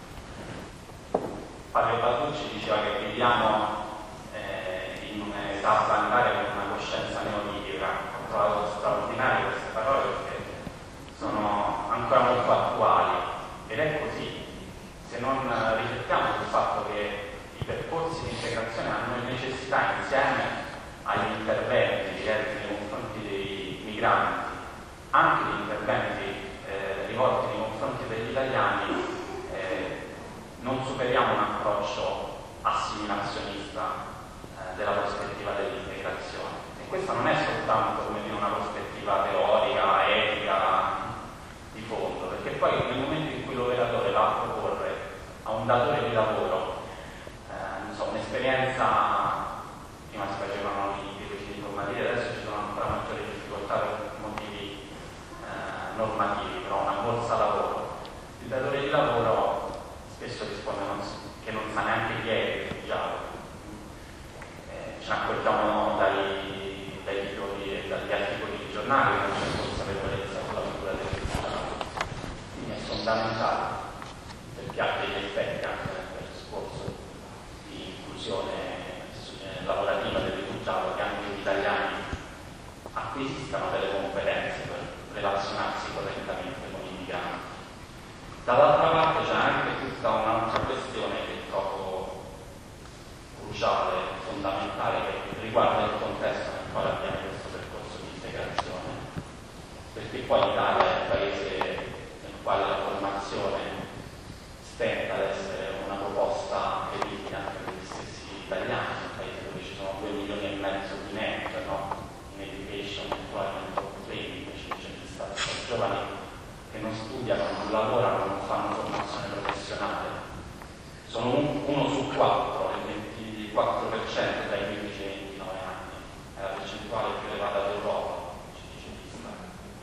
Padre Batucci diceva che viviamo eh, in un'età planetaria con una coscienza neolitica. Ho trovato straordinarie queste parole perché sono ancora molto attuali ed è così. Se non riflettiamo sul fatto che i percorsi di integrazione hanno necessità insieme agli interventi diretti nei confronti dei migranti, anche gli interventi eh, rivolti nei confronti degli italiani, eh, non superiamo un approccio assimilazionista eh, della prospettiva dell'integrazione. E questa non è soltanto, come dire, una prospettiva teorica, etica, di fondo, perché poi nel momento in cui l'operatore va a proporre a un datore di lavoro eh, non so, un'esperienza, prima si facevano i tipi formativi, adesso ci sono ancora maggiori difficoltà per motivi eh, normativi, però una borsa lavoro, il datore di lavoro spesso risponde non, che non sa neanche chi è il rifugiato. Eh, ce ne accorgiamo dai, dai titoli e dagli articoli di giornale che non c'è consapevolezza sulla figura del rifugiato. Quindi è fondamentale, perché ha degli effetti anche nel discorso di inclusione eh, lavorativa del rifugiato, che anche gli italiani acquisiscano delle competenze per relazionarsi correttamente con i Dall'altra parte c'è anche tutta un'altra questione che trovo cruciale, fondamentale, che riguarda il contesto nel quale avviene questo percorso di integrazione, perché poi l'Italia è un paese nel quale la formazione stenta ad essere una proposta critica anche per gli stessi italiani, un paese dove ci sono due milioni e mezzo di N E P, no? In education, employment, training, invece gli stati giovani che non studiano, non lavorano, non fanno formazione professionale. Sono un, uno su quattro, il ventiquattro per cento dai quindici ai ventinove anni, è la percentuale più elevata d'Europa, ci dice l'Istat.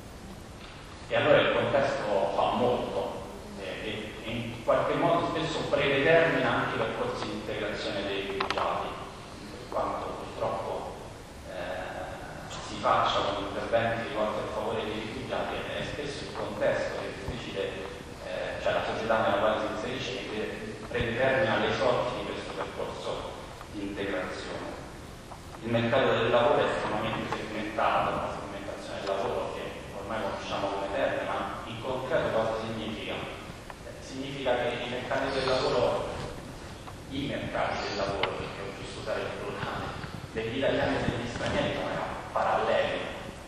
E allora il contesto fa molto e, e in qualche modo spesso predetermina anche i percorsi di integrazione dei rifugiati, per quanto purtroppo eh, si facciano interventi rivolti a favore dei rifugiati, è spesso il contesto che decide, eh, cioè la società nella quale si inserisce, che predetermina le sorti di questo percorso di integrazione. Il mercato del lavoro è estremamente segmentato, una segmentazione del lavoro che ormai conosciamo come termine, ma in concreto cosa significa? Eh, significa che i mercati del lavoro, i mercati del lavoro, perché ho giusto usare il plurale, degli italiani e degli stranieri sono paralleli,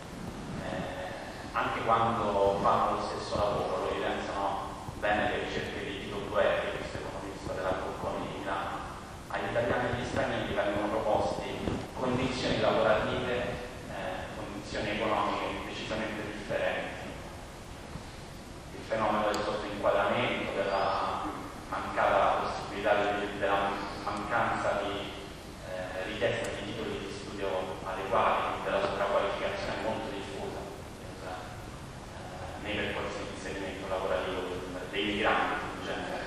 eh, anche quando fanno lo stesso lavoro, lo evidenziano bene le ricerche di Tito Guerri, questo economista della Bocconi di Milano. Agli italiani e agli stranieri vengono proposti condizioni lavorative, eh, condizioni economiche decisamente differenti. Il fenomeno del sottoinquadramento, della mancata possibilità di, della mancanza di eh, richiesta di titoli di studio adeguati, della sovrapqualificazione è molto diffusa eh, nei percorsi di inserimento lavorativo dei migranti in genere.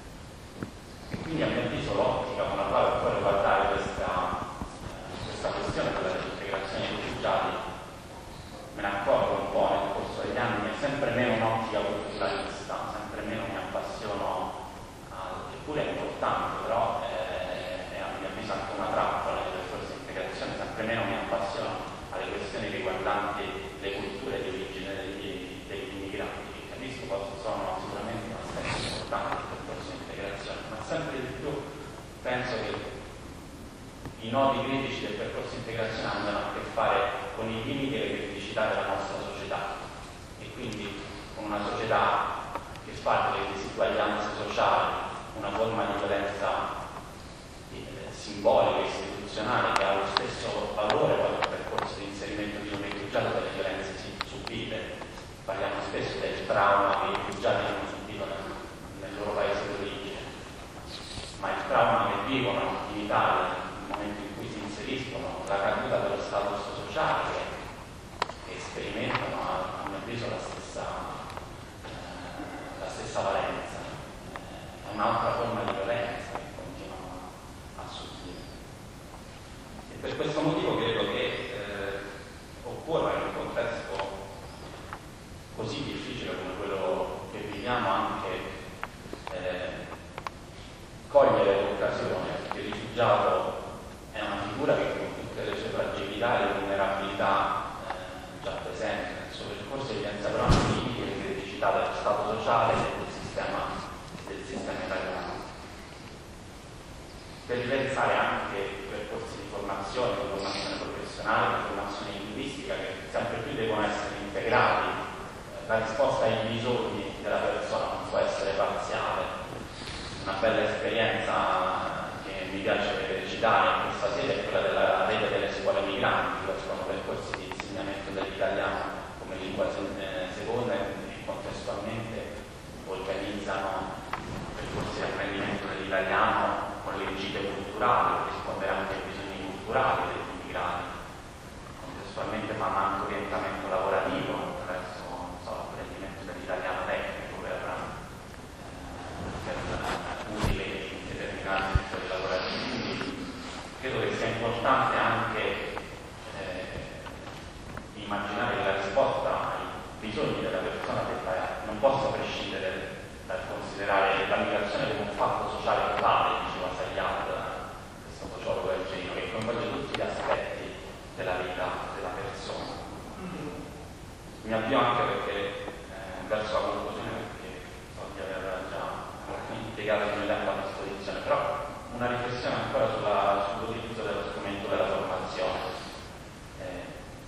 E quindi a mio avviso l'ottica con la quale occorre guardare questa, eh, questa questione della integrazione dei rifugiati, me ne accorgo un po' nel corso degli anni, è sempre meno un'ottica culturalista, sempre meno mi appassiono, a, eppure è importante, però è, è a mio avviso anche una trappola nel percorso di integrazione, sempre meno mi appassiono alle questioni riguardanti le culture di origine degli, degli immigrati, che capisco sono sicuramente un aspetto importante del percorso di integrazione, ma sempre di più penso che i nodi critici del percorso di integrazione hanno a che fare con i limiti e le criticità della nostra società e quindi con una società che fa delle disuguaglianze sociali una forma di violenza eh, simbolica, istituzionale, che ha lo stesso valore quando il percorso di inserimento di un rifugiato delle violenze subite. Parliamo spesso del trauma che i rifugiati hanno subito nel, nel loro paese d'origine, ma il trauma che vivono in Italia nel momento in cui si inseriscono, la caduta dello status sociale che, che sperimentano a, a mio avviso la stessa, eh, la stessa valenza, eh, è un'altra forma di violenza che continuano a subire. E per questo motivo credo che eh, occorre in un contesto così difficile come quello che viviamo anche eh, cogliere l'occasione, perché il rifugiato è una figura che con tutte le sue fragilità e le vulnerabilità eh, già presenti nel suo percorso evidenzia però anche i limiti e le criticità dello stato sociale e del sistema, del sistema italiano. Per ripensare anche i percorsi di formazione, di formazione professionale, di formazione linguistica che sempre più devono essere integrati. La risposta ai bisogni della persona non può essere parziale. Una bella esperienza che mi piace citare in questa sede è quella della rete delle scuole migranti, che sono percorsi di insegnamento dell'italiano come lingua seconda e contestualmente organizzano percorsi di apprendimento dell'italiano con le gite culturali, per rispondere anche ai bisogni culturali degli immigrati. Contestualmente fanno anche orientamento lavorativo attraverso l'apprendimento dell'italiano tecnico per, eh, per utile in determinati settori lavorativi. Quindi credo che sia importante anche eh, immaginare che la risposta ai bisogni della persona debba, non possa prescindere dal considerare la migrazione come un fatto sociale totale, diceva Sagliad, questo sociologo argentino, che coinvolge tutti gli aspetti della vita della persona. Mi avvio anche perché eh, verso la conclusione, perché so di aver legate al tempo a disposizione, però una riflessione ancora sulla, sull'utilizzo dello strumento della formazione. Eh,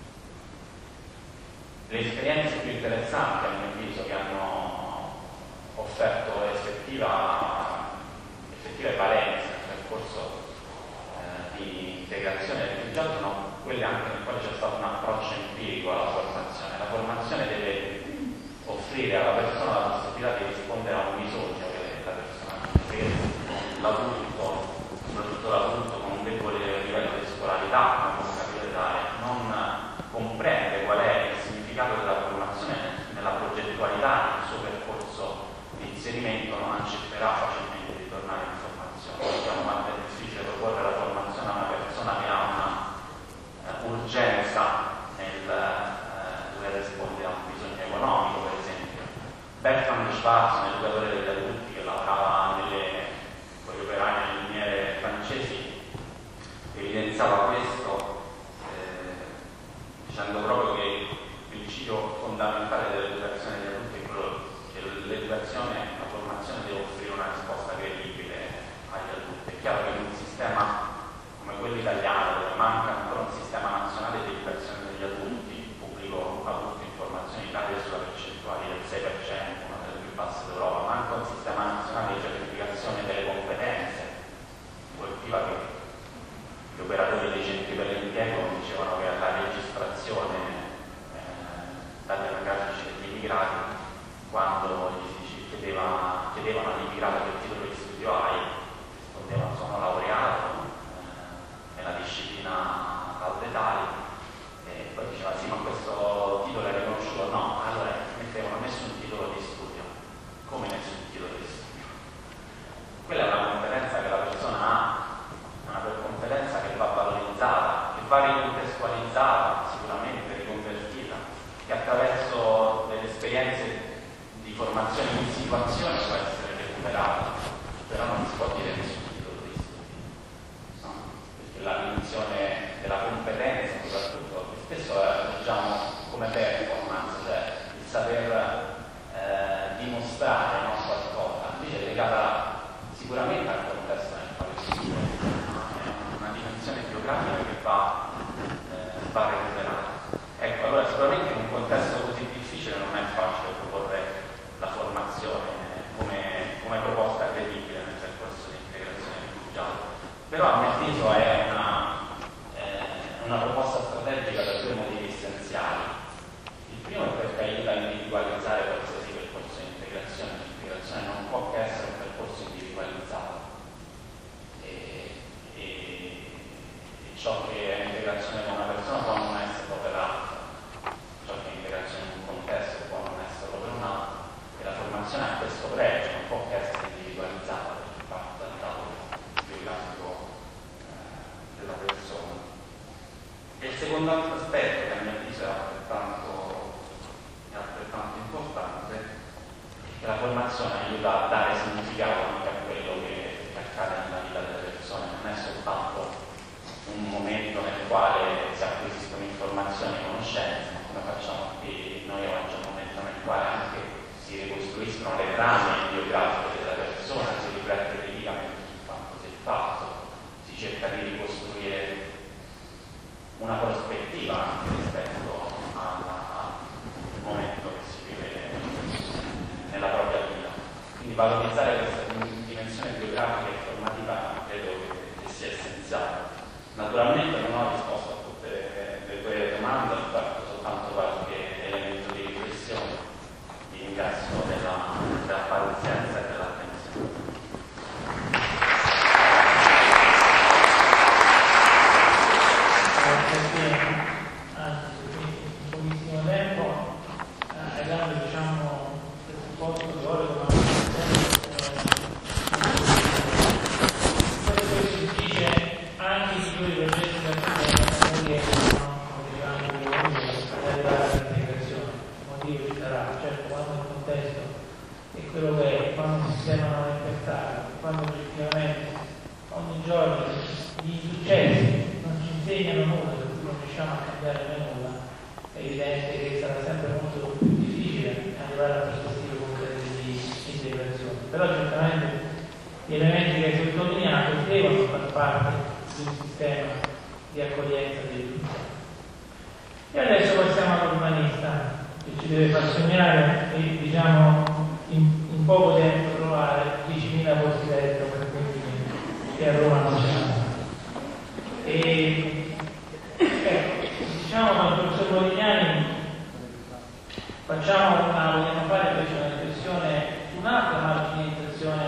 le esperienze più interessanti, a mio avviso, che hanno offerto effettiva, effettive valenze nel percorso eh, di integrazione del rifugiato sono quelle anche nel quale c'è stato un approccio empirico alla formazione. La formazione deve offrire alla persona la possibilità di rispondere a un bisogno che la persona ha, l'adulto, soprattutto l'adulto con un debole livello di scolarità, come capire dare, non comprende qual è il significato della formazione nella progettualità del suo percorso di inserimento, non accetterà facilmente di tornare in formazione. Diciamo quanto è difficile proporre la formazione a una persona che ha una uh, urgenza nel uh, dover rispondere a un bisogno economico, per esempio. Bertrand Schwartz, un educatore degli adulti che lavorava nelle con gli operai nelle miniere francesi, evidenziava questo eh, dicendo proprio che il principio fondamentale dell'educazione degli adulti è quello che l'educazione, la formazione deve offrire una risposta credibile agli adulti. È chiaro che in un sistema come quello italiano, dove manca ancora un sistema nazionale di educazione degli adulti, il pubblico adulto in formazione in Italia sulla percentuale del sei per cento, una delle più basse d'Europa, manca un sistema nazionale di certificazione delle competenze, coltiva che gli operatori dei centri per l'impiego dicevano che la registrazione eh, dati anagrafici degli immigrati, quando gli si chiedeva, chiedevano all'immigrato che titolo di studio hai, rispondevano sono laureato eh, nella disciplina tal e tali, e poi diceva sì, ma questo titolo è riconosciuto? No, allora mettevano nessun titolo di studio. Come nessun titolo di studio? Quella è una competenza che la persona ha, una competenza che va valorizzata, che va ricontestualizzata, sicuramente riconvertita, che attraverso delle esperienze di formazione in situazione può essere recuperata, però non si può dire nessun titolo di studio, no? Perché la dimensione della competenza, soprattutto, spesso la leggiamo come performance, cioè il saper eh, dimostrare no, qualcosa, invece è legata sicuramente al contesto nel quale si vive, è una dimensione biografica che va, eh, va recuperata. Ecco, allora sicuramente in un contesto così difficile non è facile proporre la formazione come, come proposta credibile nel percorso di integrazione del rifugiato, però a mio avviso è una, eh, una proposta strategica per due motivi essenziali. Il primo è perché aiuta a individualizzare qualsiasi percorso di integrazione. L'integrazione non può che essere un percorso individualizzato e, e, e ciò che è integrazione con una persona può non essere per l'altra, ciò che è integrazione in un contesto può non essere per un altro, e la formazione ha questo pregio, non può che essere individualizzata perché parte dal dato biografico eh, della persona. E il secondo aspetto, che a mio avviso è altrettanto, è altrettanto importante, è che la formazione aiuta a dare significato anche a quello che, che accade nella vita delle persone, non è soltanto un momento nel quale si acquisiscono informazioni e conoscenze, ma come facciamo qui noi oggi, un momento nel quale anche si ricostruiscono le trame biografiche della persona, si riflette criticamente su quanto si è fatto, si cerca di ricostruire una prospettiva anche rispetto al momento che si vive nella propria vita. Quindi valorizzare questa dimensione biografica e formativa credo che, che sia essenziale. Naturalmente non ho risposto a tutte le, le tue domande, ho fatto soltanto qualche elemento di riflessione. Vi ringrazio della, della pazienza e dell'attenzione. Anzi, in pochissimo tempo, eh, hai dato diciamo il presupposto teorico, ma questo si dice anche di cui i progetti da riescono, come dicevamo, ad arrivare all'integrazione. Il motivo ci sarà, certo, quando il contesto è quello che è, quando il sistema non è perfetto, quando oggettivamente ogni giorno gli successi non ci insegnano nulla, per cui non riusciamo a cambiare mai nulla, è evidente che sarà sempre molto più difficile arrivare a prospettive concrete di integrazione. Però certamente gli elementi che hai sottolineato devono far parte di un sistema di accoglienza dei rifugiati. E adesso passiamo all'urbanista, che ci deve far sognare e, diciamo, in, in poco tempo trovare diecimila posti letto per quelli che a Roma non c'è. E ecco, diciamo con il professor Modigliani facciamo una, vogliamo fare invece una riflessione su un'altra marginalizzazione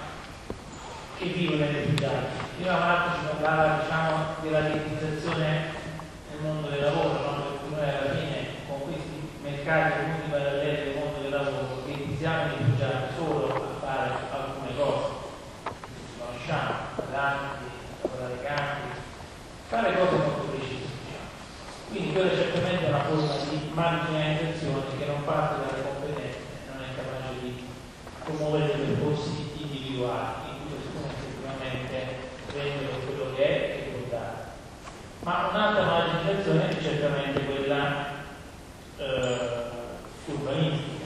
che vivono i rifugiati. Prima Marco ci parlava, diciamo, della realizzazione nel mondo del lavoro, no? Perché noi alla fine con questi mercati molto paralleli del mondo del lavoro realizziamo i rifugiati solo a fare alcune cose, conosciamo, badanti, lavorare campi, fare cose molto precise. Quindi quella certamente è una forma di marginalizzazione che non parte dalle competenze, non è capace di promuovere dei percorsi individuali in cui ciascuno effettivamente rende quello che è e che può dare. Ma un'altra marginalizzazione è certamente quella eh, urbanistica,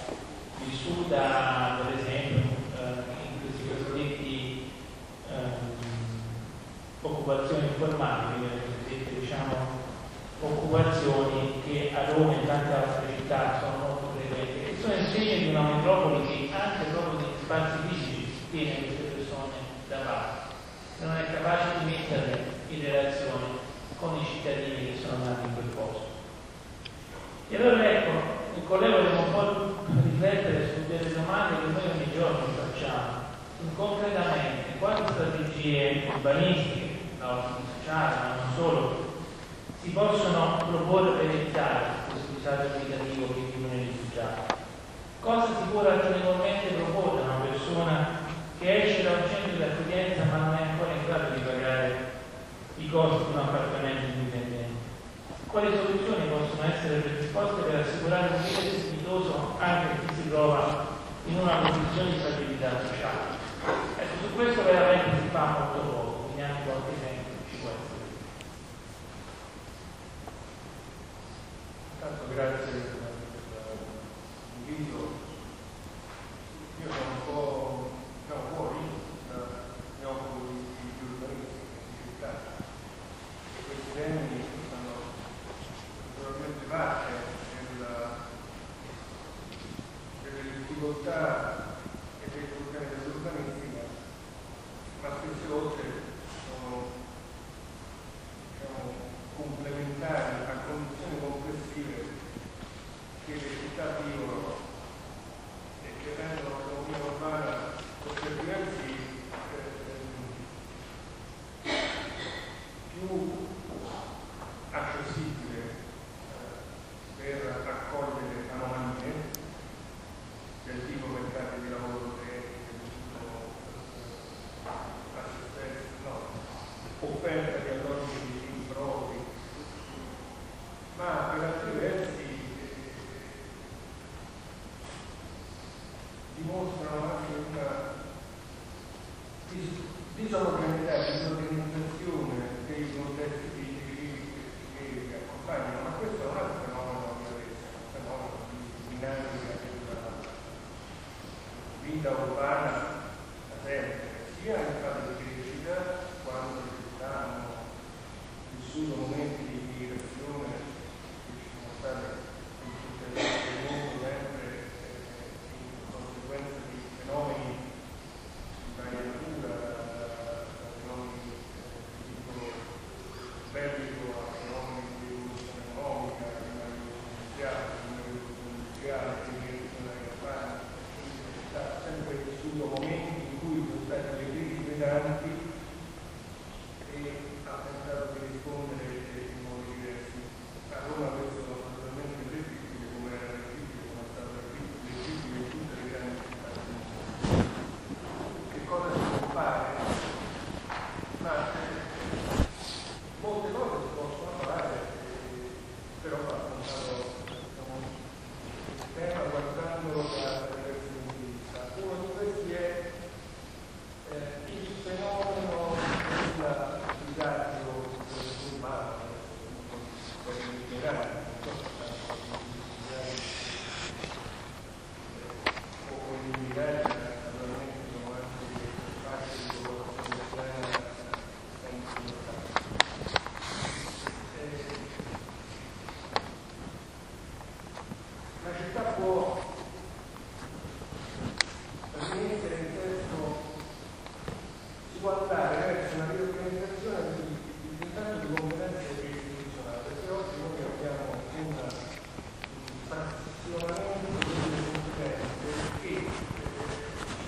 vissuta per esempio eh, in questi cosiddetti eh, occupazioni informali, le cosiddette, diciamo, occupazioni che a Roma e in tante altre città sono molto frequenti e sono il segno di una metropoli che anche proprio negli spazi fisici tiene queste persone da parte, non è capace di metterle in relazione con i cittadini che sono nati in quel posto. E allora ecco, il collega voleva un po' riflettere su delle domande che noi ogni giorno facciamo, concretamente quali strategie urbanistiche, la sociale, ma non solo, si possono proporre per evitare questo disagio abitativo che vivono i rifugiati. Cosa si può ragionevolmente proporre a una persona che esce da un centro di accoglienza ma non è ancora in grado di pagare i costi di un appartamento indipendente? Quali soluzioni possono essere predisposte per assicurare un vivere dignitoso anche a chi si trova in una condizione di stabilità sociale? Ecco, su questo veramente si fa molto poco, quindi anche qualche esempio ci può essere. Tanto grazie per l'invito. Io sono un po' diciamo, fuori, mi occupo di urbanistica, di città, e questi temi sono naturalmente parte della, delle difficoltà e dei problemi dell'urbanistica, ma queste volte sono, diciamo, complementari a condizioni complessive che le città vivono e che rendono l'economia urbana per certi versi eh, più accessibile eh, per accogliere anomalie del tipo mercati di lavoro che assistenza, no, offerta di alloggi impropri, ma per altri versi eh, dimostrano anche una dis- disorganizzazione, disorganizzazione dei contesti che, che accompagnano, ma questo non è un fenomeno di un fenomeno di dinamica della vita urbana da sempre, sia in fase di crescita, quando le città hanno vissuto momenti di migrazione che ci sono state in tutte le parti del mondo, sempre eh, in conseguenza di fenomeni di varia natura, da, da fenomeni di tipo bellico a fenomeni di rivoluzione economica, di una rivoluzione industriale, di una rivoluzione industriale, di migrazione agricole, quindi la città ha sempre vissuto momenti in cui sono state le crisi pesanti e ha tentato di rispondere in modi diversi. A Roma questo è naturalmente legittimo, come era legittimo, come è stato legittimo in tutte le grandi città del mondo. Che cosa si può fare? Ma eh, molte cose si possono fare, eh, però va affrontato diciamo, il tema guardandolo da diversi punti di vista. Uno di questi è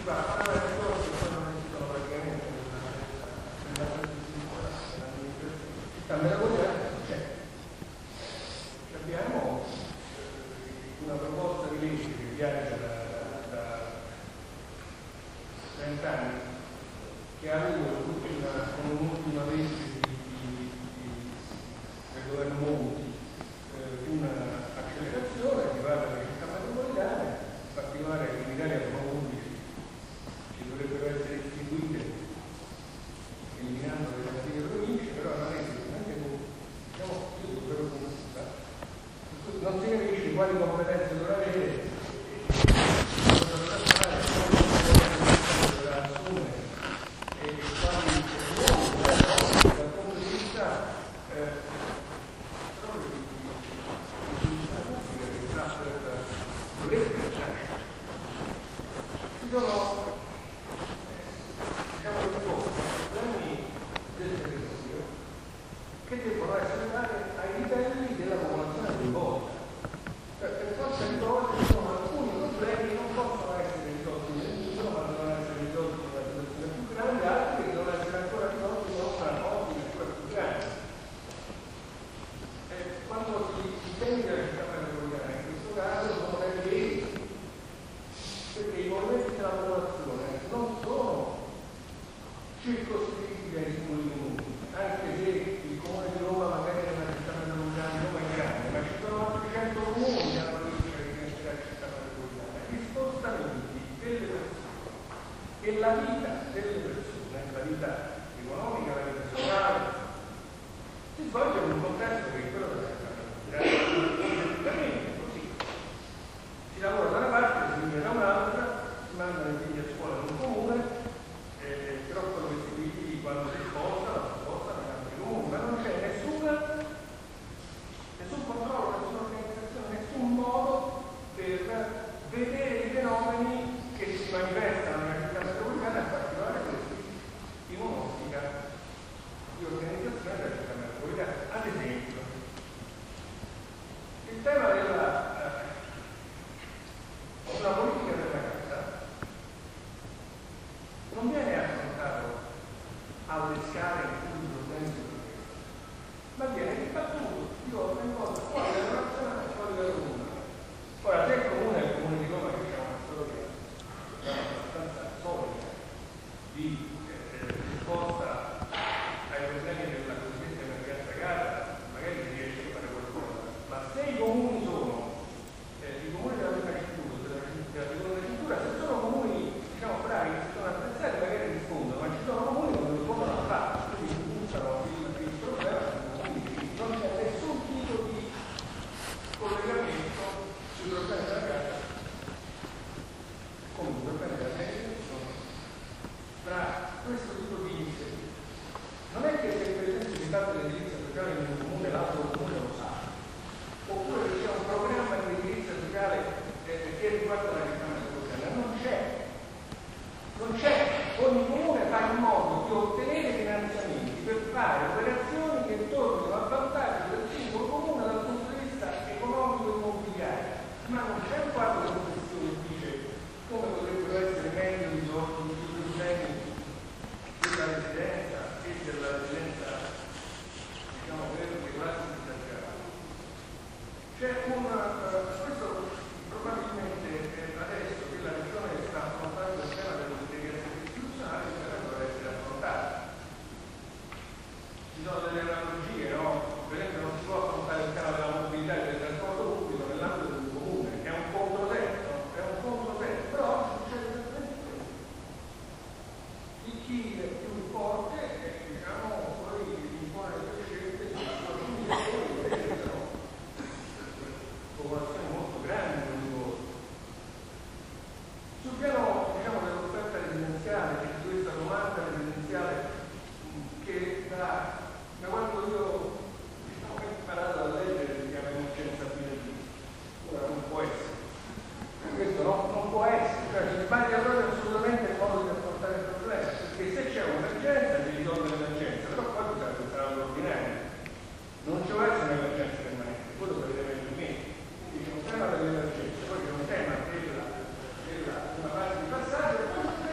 Tema della, della, una fase di passaggio e poi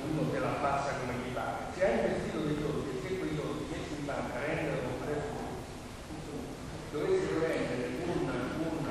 uno te la passa come gli pare. Se hai investito dei soldi e se quei soldi messi in banca rendono un prezzo, dovessero rendere una, una,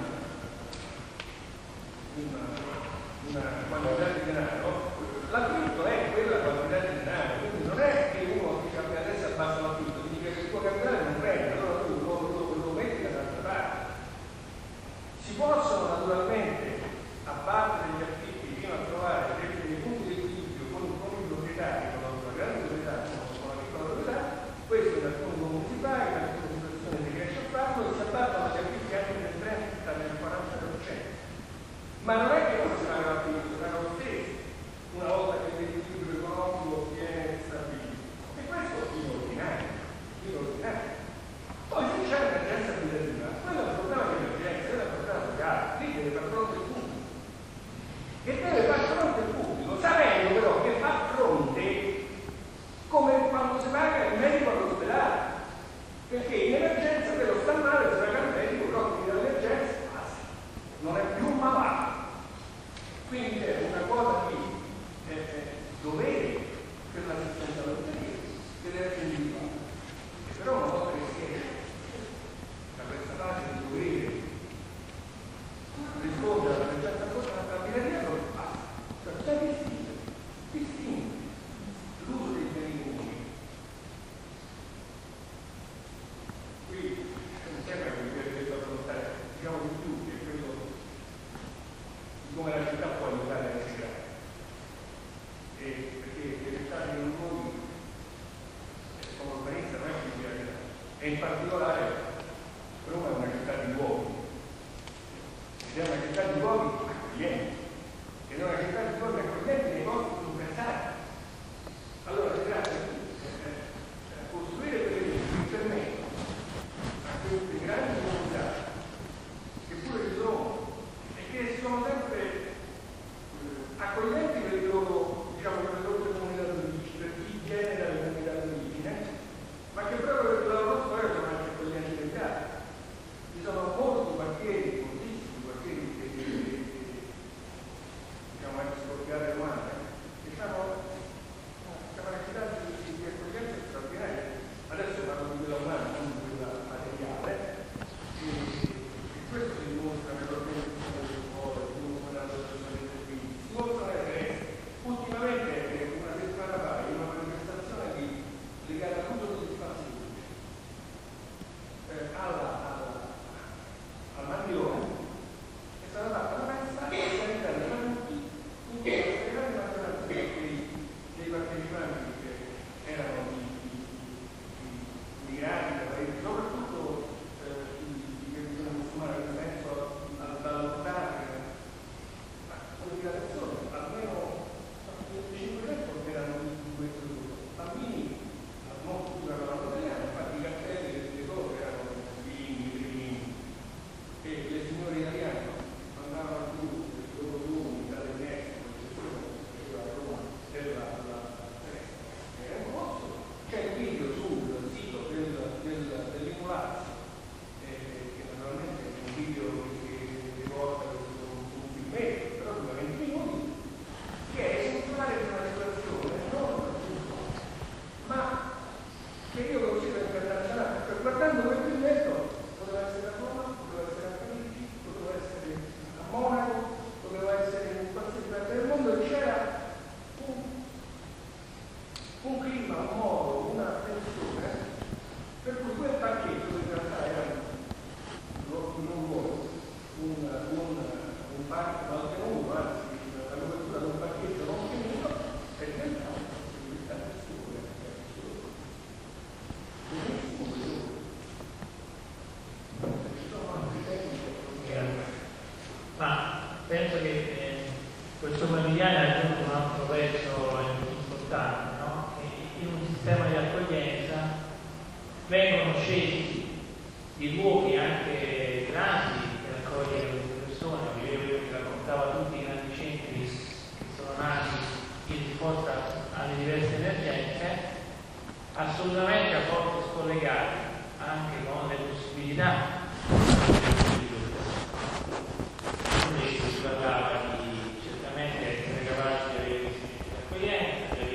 una, una quantità di denaro, l'affitto è quella quantità di denaro, quindi non è che uno dice adesso abbassa l'affitto, significa che il tuo capitale non prende, allora tu lo, lo, lo metti dall'altra parte. Si possono naturalmente abbattere gli affitti fino a trovare dei, dei punti di equilibrio con, con i proprietari, con la grande proprietà, con la piccola proprietà, questo in alcuni comuni si fa, in alcune situazioni si riesce a farlo e si abbattono gli affitti anche del trenta, del quaranta per cento. Ma non è che non si paga l'affitto, si paga lo stesso, una volta che l'equilibrio economico viene stabilito. E questo in ordinario, in ordinario. Poi se c'è un'emergenza abitativa, quello è un problema di emergenza, è un problema locale, lì deve far fronte il pubblico. E deve far fronte il pubblico, sapendo però che fa fronte come quando si paga il medico all'ospedale. Perché in emergenza quello sta male, si paga il medico, però in emergenza basta, non è più malato. Quindi è una cosa di eh, eh, dovere per l'assistenza all'ospedale che deve essere individuata. Però una volta che si è da questa fase di dovere rispondere alla presenza abitativa non basta. Cioè bisogna distinguere, distinguere l'uso dei beni comuni. Qui non sembra che vi avete affrontare, diciamo di più, che quello di come la città può aiutare a integrare. E perché le città di noi come urbanista non è più di realtà. E in particolare Roma è una città di luoghi. Ed è una città di luoghi accoglienti. Ed è una città di luoghi accoglienti nei posti più pensati. Allora si tratta di eh, costruire delle leggi che permettono a queste grandi comunità, che pure ci sono, e che sono sempre eh, accoglienti per i loro, diciamo, per le loro comunità d'origine, per chi genera le comunità d'origine, ma che proprio per la loro storia sono anche accoglienti degli altri. Ci sono molti quartieri, moltissimi quartieri che, che, che diciamo ex scorpiate romane, che hanno capacità di, di accoglienza straordinaria. Adesso parlo di quella umana, non di quella materiale, e, e questo si dimostra nell'organizzazione delle scuole, si dimostra nell'associazione dei servizi, si dimostra nelle ultimamente una settimana fa in una manifestazione di, legata all'uso degli spazi pubblici eh, alla, alla, al Mandione è stata fatta una festa organizzata da tutti in cui la grande maggioranza dei, dei partecipanti che erano i, i, i, i migranti da paesi, soprattutto eh, i, i che sono musulmani, nel senso dall'Africa, ma come dire persone, almeno cinque persone erano di questo gruppo, bambini non curano la italiana, infatti i cartelli delle cose erano bimbi, bimbi, e le signore italiane andavano giù, i loro volumi dalle Messico, che faceva a Roma, della era un posto. C'è il video sul sito del, del, dell'Imulazio, eh, che naturalmente è un video che riporta un filmetto, però dura venti minuti, che è esemplare di una situazione non giusta, ma che io considero internazionale. Cioè, guardando quel filmetto, poteva essere a Roma, poteva essere a Parigi, poteva essere a Monaco, poteva essere in qualsiasi parte del mondo, e c'era un, un clima, un modo, una tensione, per cui quel pacchetto in realtà era non un luogo, un, un, un parco maltenuto, anzi la copertura di un pacchetto non finito, è diventato questa tensione. Benissimo quello. Ci sono altri tecnici. Ma penso che eh, questo quotidiano ha aggiunto un altro pezzo importante, no? Che in un sistema di accoglienza vengono scesi di luoghi anche grandi per accogliere queste persone. Io vi raccontavo tutti i grandi centri che sono nati in risposta alle diverse emergenze, assolutamente a volte scollegati anche con le possibilità. Quindi si parlava di certamente essere capaci di avere questi centri di accoglienza, di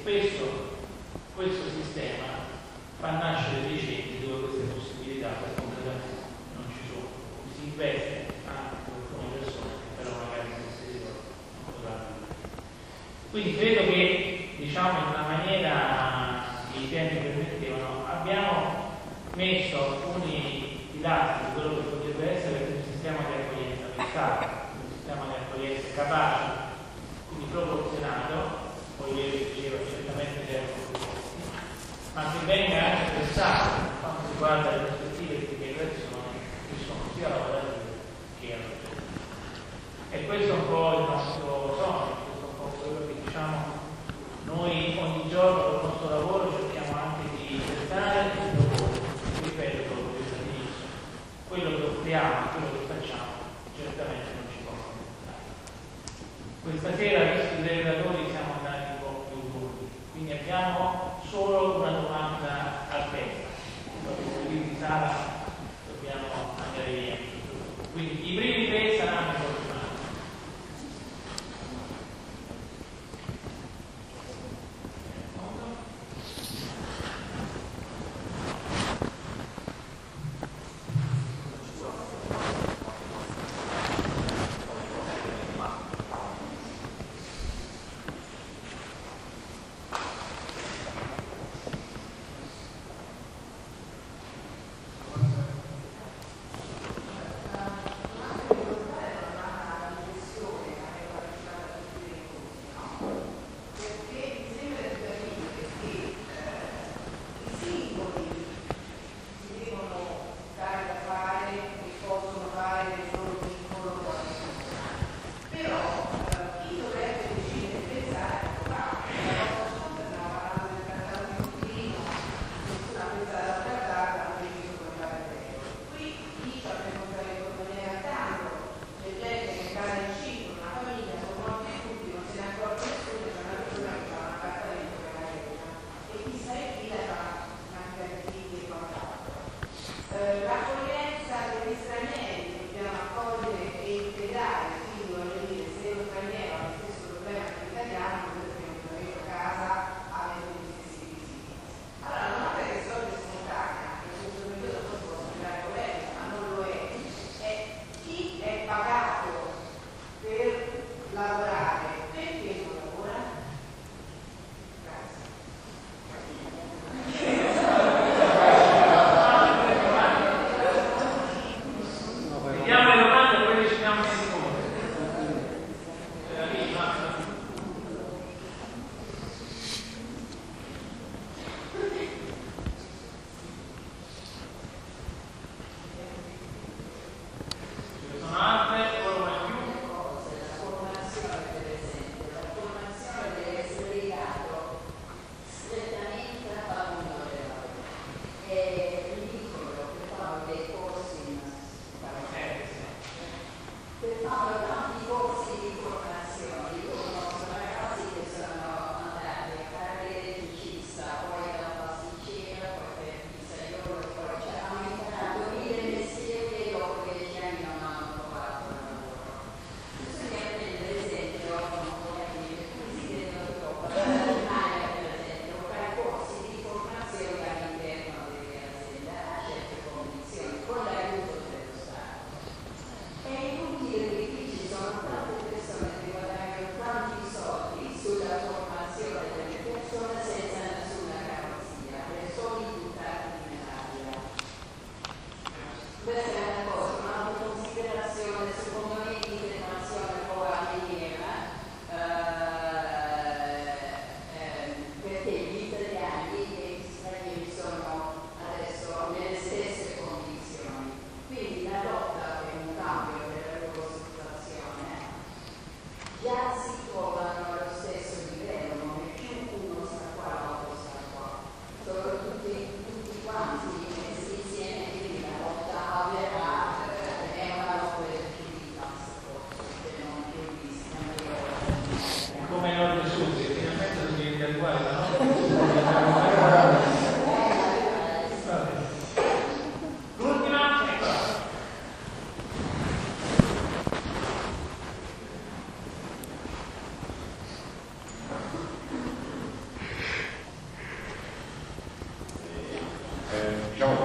spesso questo sistema fa nascere dei centri dove queste possibilità completamente non ci sono, si investe anche con alcune persone che però magari in questi risorse non potranno. Quindi credo che, diciamo, in una maniera che i tempi permettevano, abbiamo messo alcuni pilastri di quello che potrebbe essere un sistema di accoglienza pensato, un sistema di accoglienza capace, quindi proporzionato, poi ieri dicevo certamente c'è un ma che venga anche pensato per quanto riguarda le prospettive di integrazione che sono sia lavorative che altre. E questo è un po' il nostro sogno, questo è un po' quello che diciamo noi ogni giorno col nostro lavoro cerchiamo anche di testare e proporre, ripeto quello che ho all'inizio, quello che offriamo e quello che facciamo certamente non ci può contentare. Questa sera, visto i relatori, siamo andati un po' più lunghi, quindi abbiamo solo una domanda a testa, dopo di sala dobbiamo andare via. Quindi i primi tre saranno fortunati.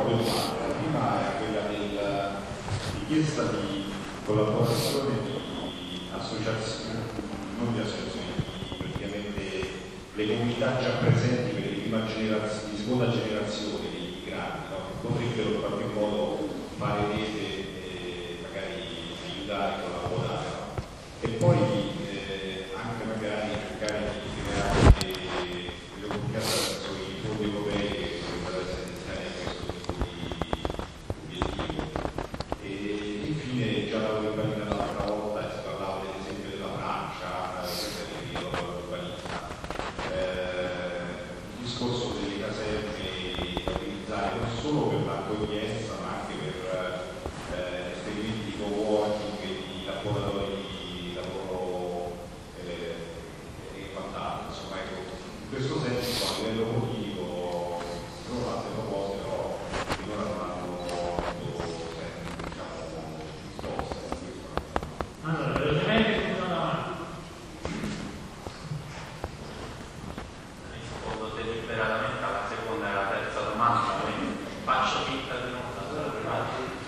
due domande. La prima è quella della richiesta di collaborazione di associazioni, non di associazioni, di praticamente le comunità già presenti per di prima generazione, di seconda generazione degli immigrati, no? Che potrebbero in qualche modo fare rete e magari aiutare, collaborare. No? E poi eh, anche magari cercare di creare delle, delle comunità attraverso i fondi europei che dovrebbero essere destinati a questo tipo di obiettivo. E infine, già l'avevo ribadito l'altra volta, si parlava dell'esempio della Francia, questa è l'urbanista. Il discorso delle caserme da utilizzare non solo per l'accoglienza ma anche per eh, esperimenti di co-working, di laboratori di lavoro eh, e quant'altro. Insomma, ecco, in questo senso a livello politico sono tante proposte, però finora non hanno avuto diciamo, risposte. Allora, velocemente ci sono davanti. Rispondo deliberatamente alla seconda e alla terza domanda, quindi faccio finta di non sapere prima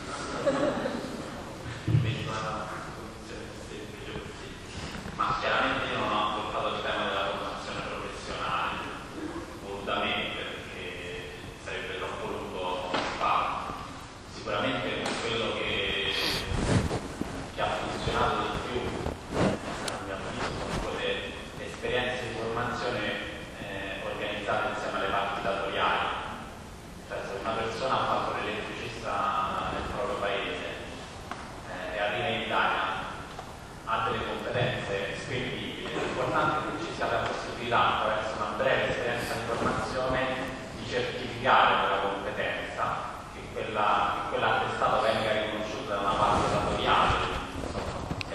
di metto una soluzione semplice così. Ma chiaramente io non ho affrontato il tema della formazione professionale volutamente perché sarebbe troppo lungo farlo. Sicuramente quello che, che ha funzionato di più a mio avviso sono quelle esperienze di formazione eh, organizzate insieme alle parti datoriali. Cioè, se una persona ha fatto l'elettricista nel proprio paese eh, e arriva in Italia, ha delle competenze spendibili, l'importante è che ci sia la possibilità, attraverso una breve esperienza di formazione, di certificare quella competenza, che quella, che quell'attestato venga riconosciuto da una parte datoriale, insomma, eh,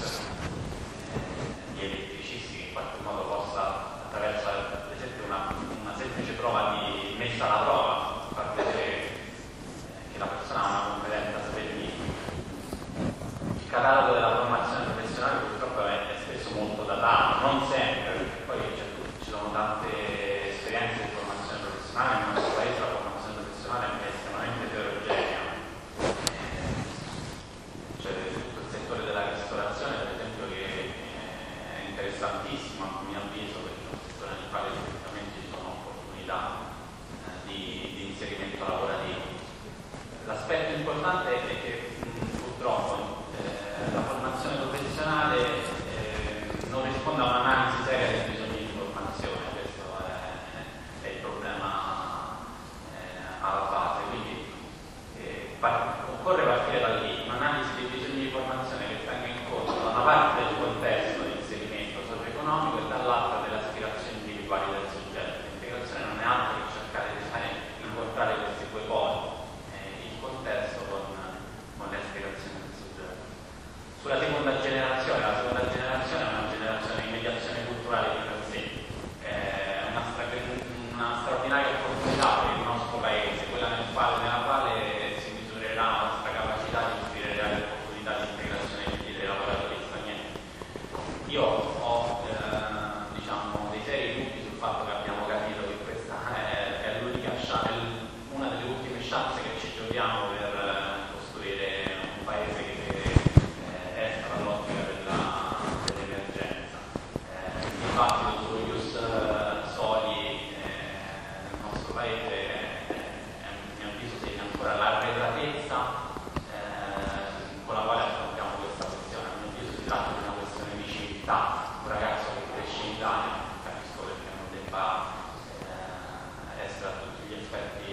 gli elettricisti, che in qualche modo possa, attraverso ad esempio una, una semplice prova di messa alla prova, far vedere che la persona ha una competenza spendibile. Il catalogo della formazione professionale purtroppo è, è spesso molto datato, non sempre, perché poi ci sono tante esperienze di formazione professionale, nel nostro paese la formazione professionale è estremamente eterogenea. C'è tutto il settore della ristorazione, per esempio, che è interessantissimo a mio avviso, perché è un settore nel quale effettivamente ci sono opportunità eh, di, di inserimento lavorativo. L'aspetto importante è che mh, purtroppo eh, la formazione professionale eh, non risponde a un'analisi seria dei bisogni di formazione, questo è, è il problema eh, alla base. Quindi eh, par- occorre partire da lì, un'analisi dei bisogni di formazione che tenga in conto da una parte del contesto di inserimento socio-economico e dall'altra delle aspirazioni individuali del soggetto. L'integrazione non è altro che cercare di fare, incontrare questi due poli, eh, il contesto con, con le aspirazioni del soggetto. Sulla seconda generazione, la seconda generazione è una generazione di mediazione culturale di per sé, è una, stra- una straordinaria opportunità per il nostro paese, quella nel quale, nella quale si misurerà la nostra capacità di offrire reali opportunità di integrazione dei lavoratori stranieri. Io ho eh, diciamo, dei seri dubbi sul fatto che abbiamo capito che questa è, è l'unica chance, una delle ultime chance che ci giochiamo per eh, costruire un paese che eh, esca dall'ottica della, dell'emergenza. Eh, il dibattito su Ius Soli eh, nel nostro paese è, è, a mio avviso segna ancora l'arretratezza eh, con la quale affrontiamo questa questione. A mio avviso si tratta di una questione di civiltà. Un ragazzo che cresce in Italia, capisco perché non debba eh, essere a tutti gli effetti,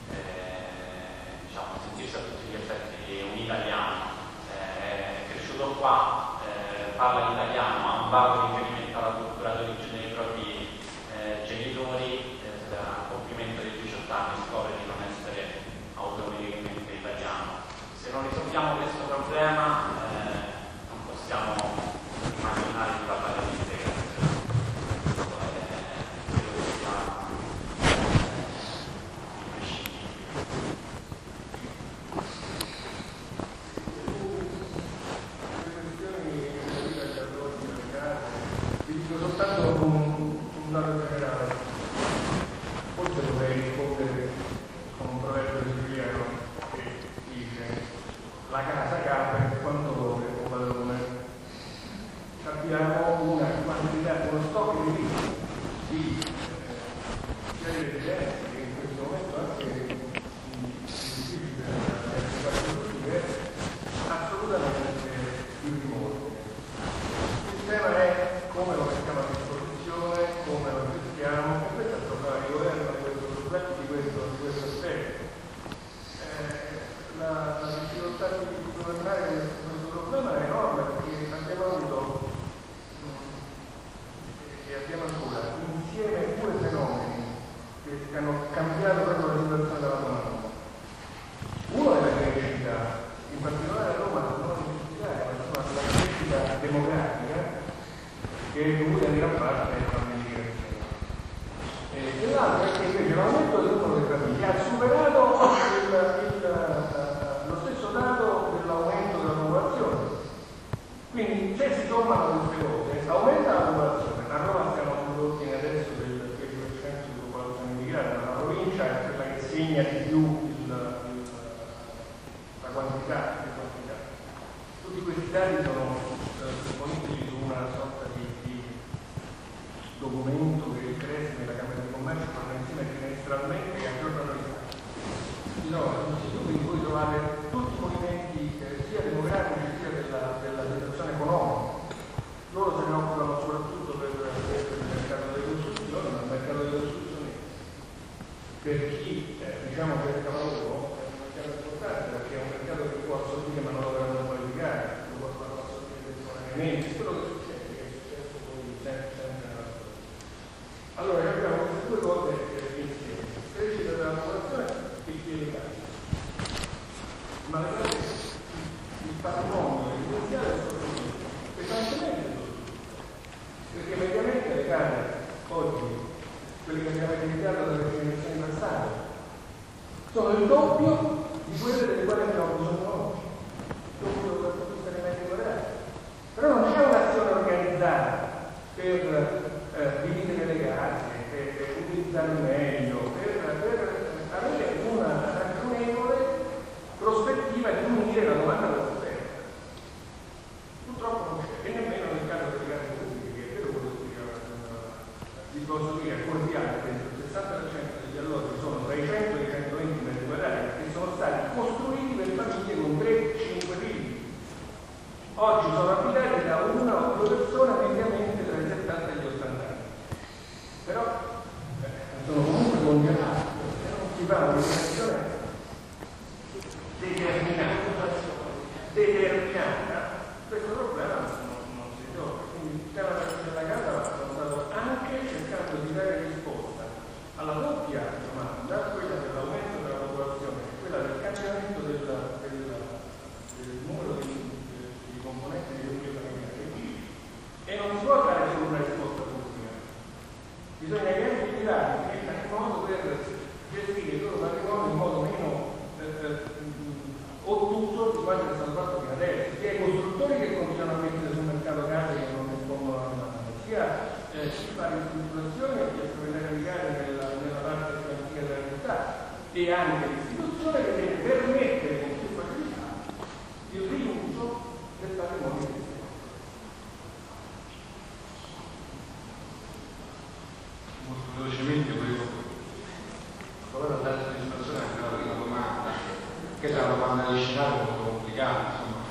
eh, diciamo, sentirsi a tutti gli effetti un italiano, eh, è cresciuto qua, eh, parla l'italiano, ha un vago riferimento alla cultura d'origine dei propri eh, genitori, eh, a compimento dei diciotto anni scopre di non essere automaticamente italiano. Se non risolviamo questo problema eh, non possiamo immaginare di parlare di integrazione. Questo è quello che sia imprescindibile. Le questioni relative agli alloggi, alle case, l'altro è che invece l'aumento del numero delle famiglie ha superato il, il, lo stesso dato dell'aumento della popolazione. Quindi se si sommano queste cose, aumenta la popolazione. A Roma stiamo sull'ordine adesso del dieci per cento di popolazione immigrata, ma la provincia è quella che segna di più il, il, la quantità, la quantità. Tutti questi dati sono eh, disponibili su una sorta di, di documento che il Cresme e la Camera di Commercio fanno insieme trimestralmente e aggiornano i dati. Si trova sul sito, quindi voi trovate tutti i movimenti eh, sia demografici sia della, della situazione economica. Loro se ne occupano soprattutto per, per il mercato delle costruzioni, ma il mercato delle costruzioni per chi eh, diciamo cerca lavoro è un mercato importante perché è un mercato che può assorbire manodopera qualificare, che può assorbire temporaneamente, quello che succede, che è successo poi sempre, sempre nella storia. Allora abbiamo queste due cose insieme, crescita della popolazione e piede case. Ma le case, il patrimonio residenziale è sostenuto, pesantemente sostenuto, perché mediamente le case oggi, quelle che abbiamo ereditato dalle generazioni passate, sono il doppio di quelle delle quali abbiamo bisogno oggi, il doppio dal punto di vista dei metri quadrati. Però non c'è un'azione organizzata per eh, dividere le case, per, per utilizzarle meglio, per, per avere una ragionevole prospettiva di unire la domanda dell'offerta. Purtroppo non c'è, e nemmeno nel caso delle case pubbliche, che è vero quello che diceva, vi posso dire a cordiale che il sessanta per cento degli alloggi sono tra i cento e i centoventi metri quadrati che sono stati costruiti per famiglie con tre cinque figli. Oggi sono abitati da una o due persone mediamente tra i settanta e gli ottanta anni. Però eh, sono comunque congelati, se non si fa una dimensione determinata, determinata, questo problema non, non si risolve. Quindi il tema della casa va affrontato anche cercando di dare risposta alla doppia domanda, quella dell'aumento della popolazione e quella del cambiamento del, del, del numero di, di componenti dei nuclei familiari. E non si può dare solo una risposta pubblica, bisogna che anche i privati mettano in modo per gestire il loro patrimonio in modo meno eh, ottuso di quanto è stato fatto fino adesso, sia i costruttori che continuano a mettere sul mercato case che non rispondono alla domanda, sia eh, chi fa ristrutturazione e chi è proprietario di case nella, nella parte più antica della città, e anche l'istituzione che deve permettere con più facilità il riuso del patrimonio esistente. Molto velocemente volevo provare a dare soddisfazione anche alla prima domanda, che è una domanda di scenario molto complicata, insomma,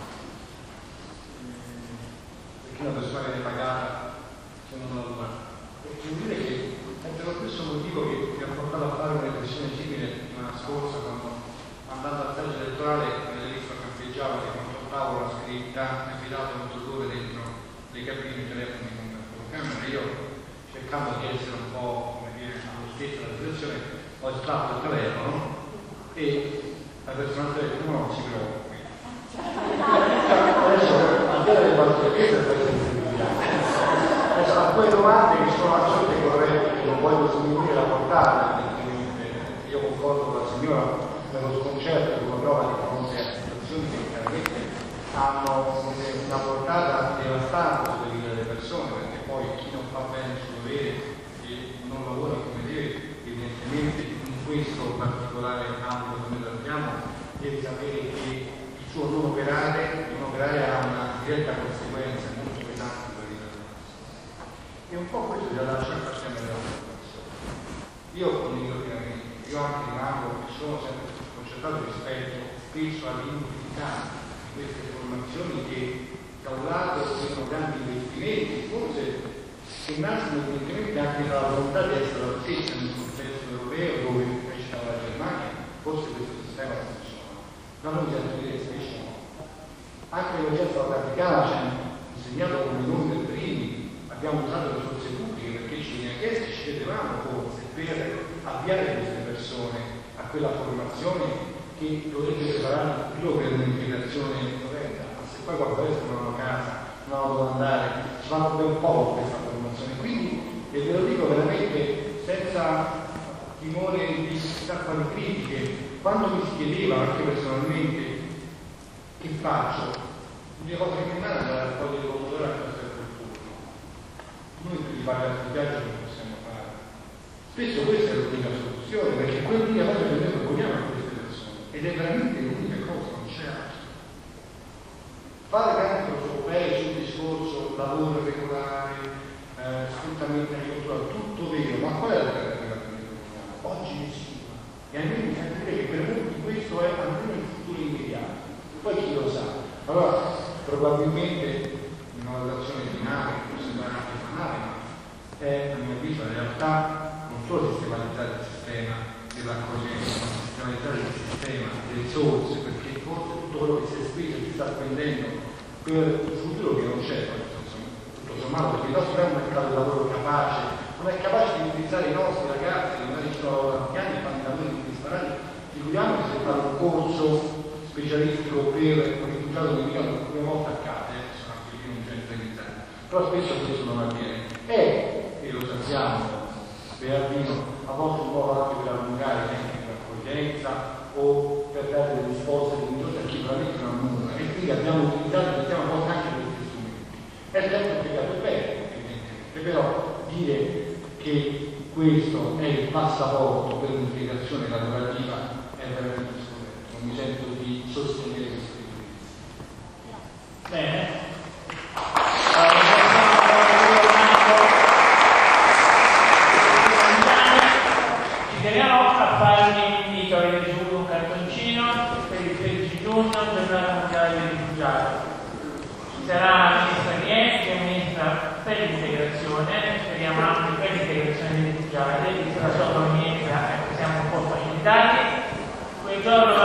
perché una persona viene pagata se non la domanda. E devo dire che è per lo stesso motivo che mi ha portato a fare una riflessione simile l'anno scorsa, quando andando al collegio elettorale nelle liste campeggiava che quando al tavolo la scritta mi ha fidato un tutore dentro le cabine di telefoni con la telecamera. Io, cercando di essere un po' come dire all'altezza della situazione, ho estratto il telefono e la persona del telefono non si preoccupi. Adesso al di là delle battute queste è questo adesso a quelle domande che sono assolutamente corrette, che non voglio sminuire la portata, perché io concordo con la signora nello sconcerto che lo trova di fronte a situazioni che chiaramente hanno una portata devastante sulle vite delle persone, perché poi chi non fa bene il suo dovere e non lavora come deve, evidentemente in questo particolare ambito che noi trattiamo deve sapere che il suo non operare, non operare ha una diretta conseguenza molto pesante per la vita delle persone. E un po' questo già lascia il passione della persona. Io condivido pienamente, io anche rimango e sono sempre sconcertato rispetto spesso all'inutilità di queste formazioni che da un lato sono grandi investimenti, forse che nascono evidentemente anche dalla volontà di essere la stessa nel contesto europeo dove invece dalla Germania forse questo sistema funziona, ma noi bisogna dire invece no. Anche l'emergenza vaticana ci hanno insegnato come noi per primi abbiamo usato le risorse pubbliche perché ci viene chiesto, ci chiedevamo forse per avviare queste persone a quella formazione che dovrebbe preparare più per un'integrazione corretta, ma se poi quando adesso non hanno casa, non hanno dove andare, ci vanno ben poco questa formazione. Quindi, e ve lo dico veramente senza timore di chissà quali critiche. Quando mi si chiedeva anche personalmente che faccio, l'unica cosa che mi rimane è andare a raccogliere il pomodoro a casa del turno. Noi per i pagare sul viaggio non possiamo fare. Spesso questa è l'unica soluzione, perché quell'unica cosa che noi proponiamo a queste persone, ed è veramente l'unica cosa, non c'è altro. Fare tanto europei sul discorso lavoro regolare, eh, sfruttamento agricolturale, tutto vero, ma qual è l'alternativa che noi proponiamo? Oggi nessuna. E a me mi sento dire che per molti questo è almeno il futuro immediato. Poi chi lo sa? Allora, probabilmente una valutazione finale, può sembrare anche banale, ma è, a mio avviso, in realtà non solo sistematizzare il sistema dell'accoglienza, ma sistematizzare il sistema delle risorse, perché forse tutto quello che si è speso e si sta spendendo per il futuro che non c'è, tutto sommato, perché il nostro è un mercato di lavoro capace, non è capace di utilizzare i nostri ragazzi che magari ci sono tanti anni e fanno talenti disparati, figuriamoci se fare un corso specialistico per un rifugiato che vivono la prima volta a casa, eh, sono anche lì non gente utilizzare, però spesso questo non avviene. E, e lo sappiamo, Bernardino, a volte un po' anche per allungare i tempi di accoglienza o per dare delle risposte dignitose a chi veramente non ha nulla, e quindi abbiamo utilizzato e stiamo a volte anche questi strumenti. È sempre spiegato bene, evidentemente, però dire che questo è il passaporto per un'integrazione lavorativa è veramente scorretto, non mi sento di sostenere questo tipo di vita. Bene. Ci teniamo a farvi un invito a avere giù un cartoncino per il tredici giugno, giornata mondiale dei rifugiati. Ci sarà la ministra Nies, che è ministra per l'integrazione, speriamo anche per l'integrazione dei rifugiati, visto la sua provenienza, ecco, siamo un po' facilitati. Quel giorno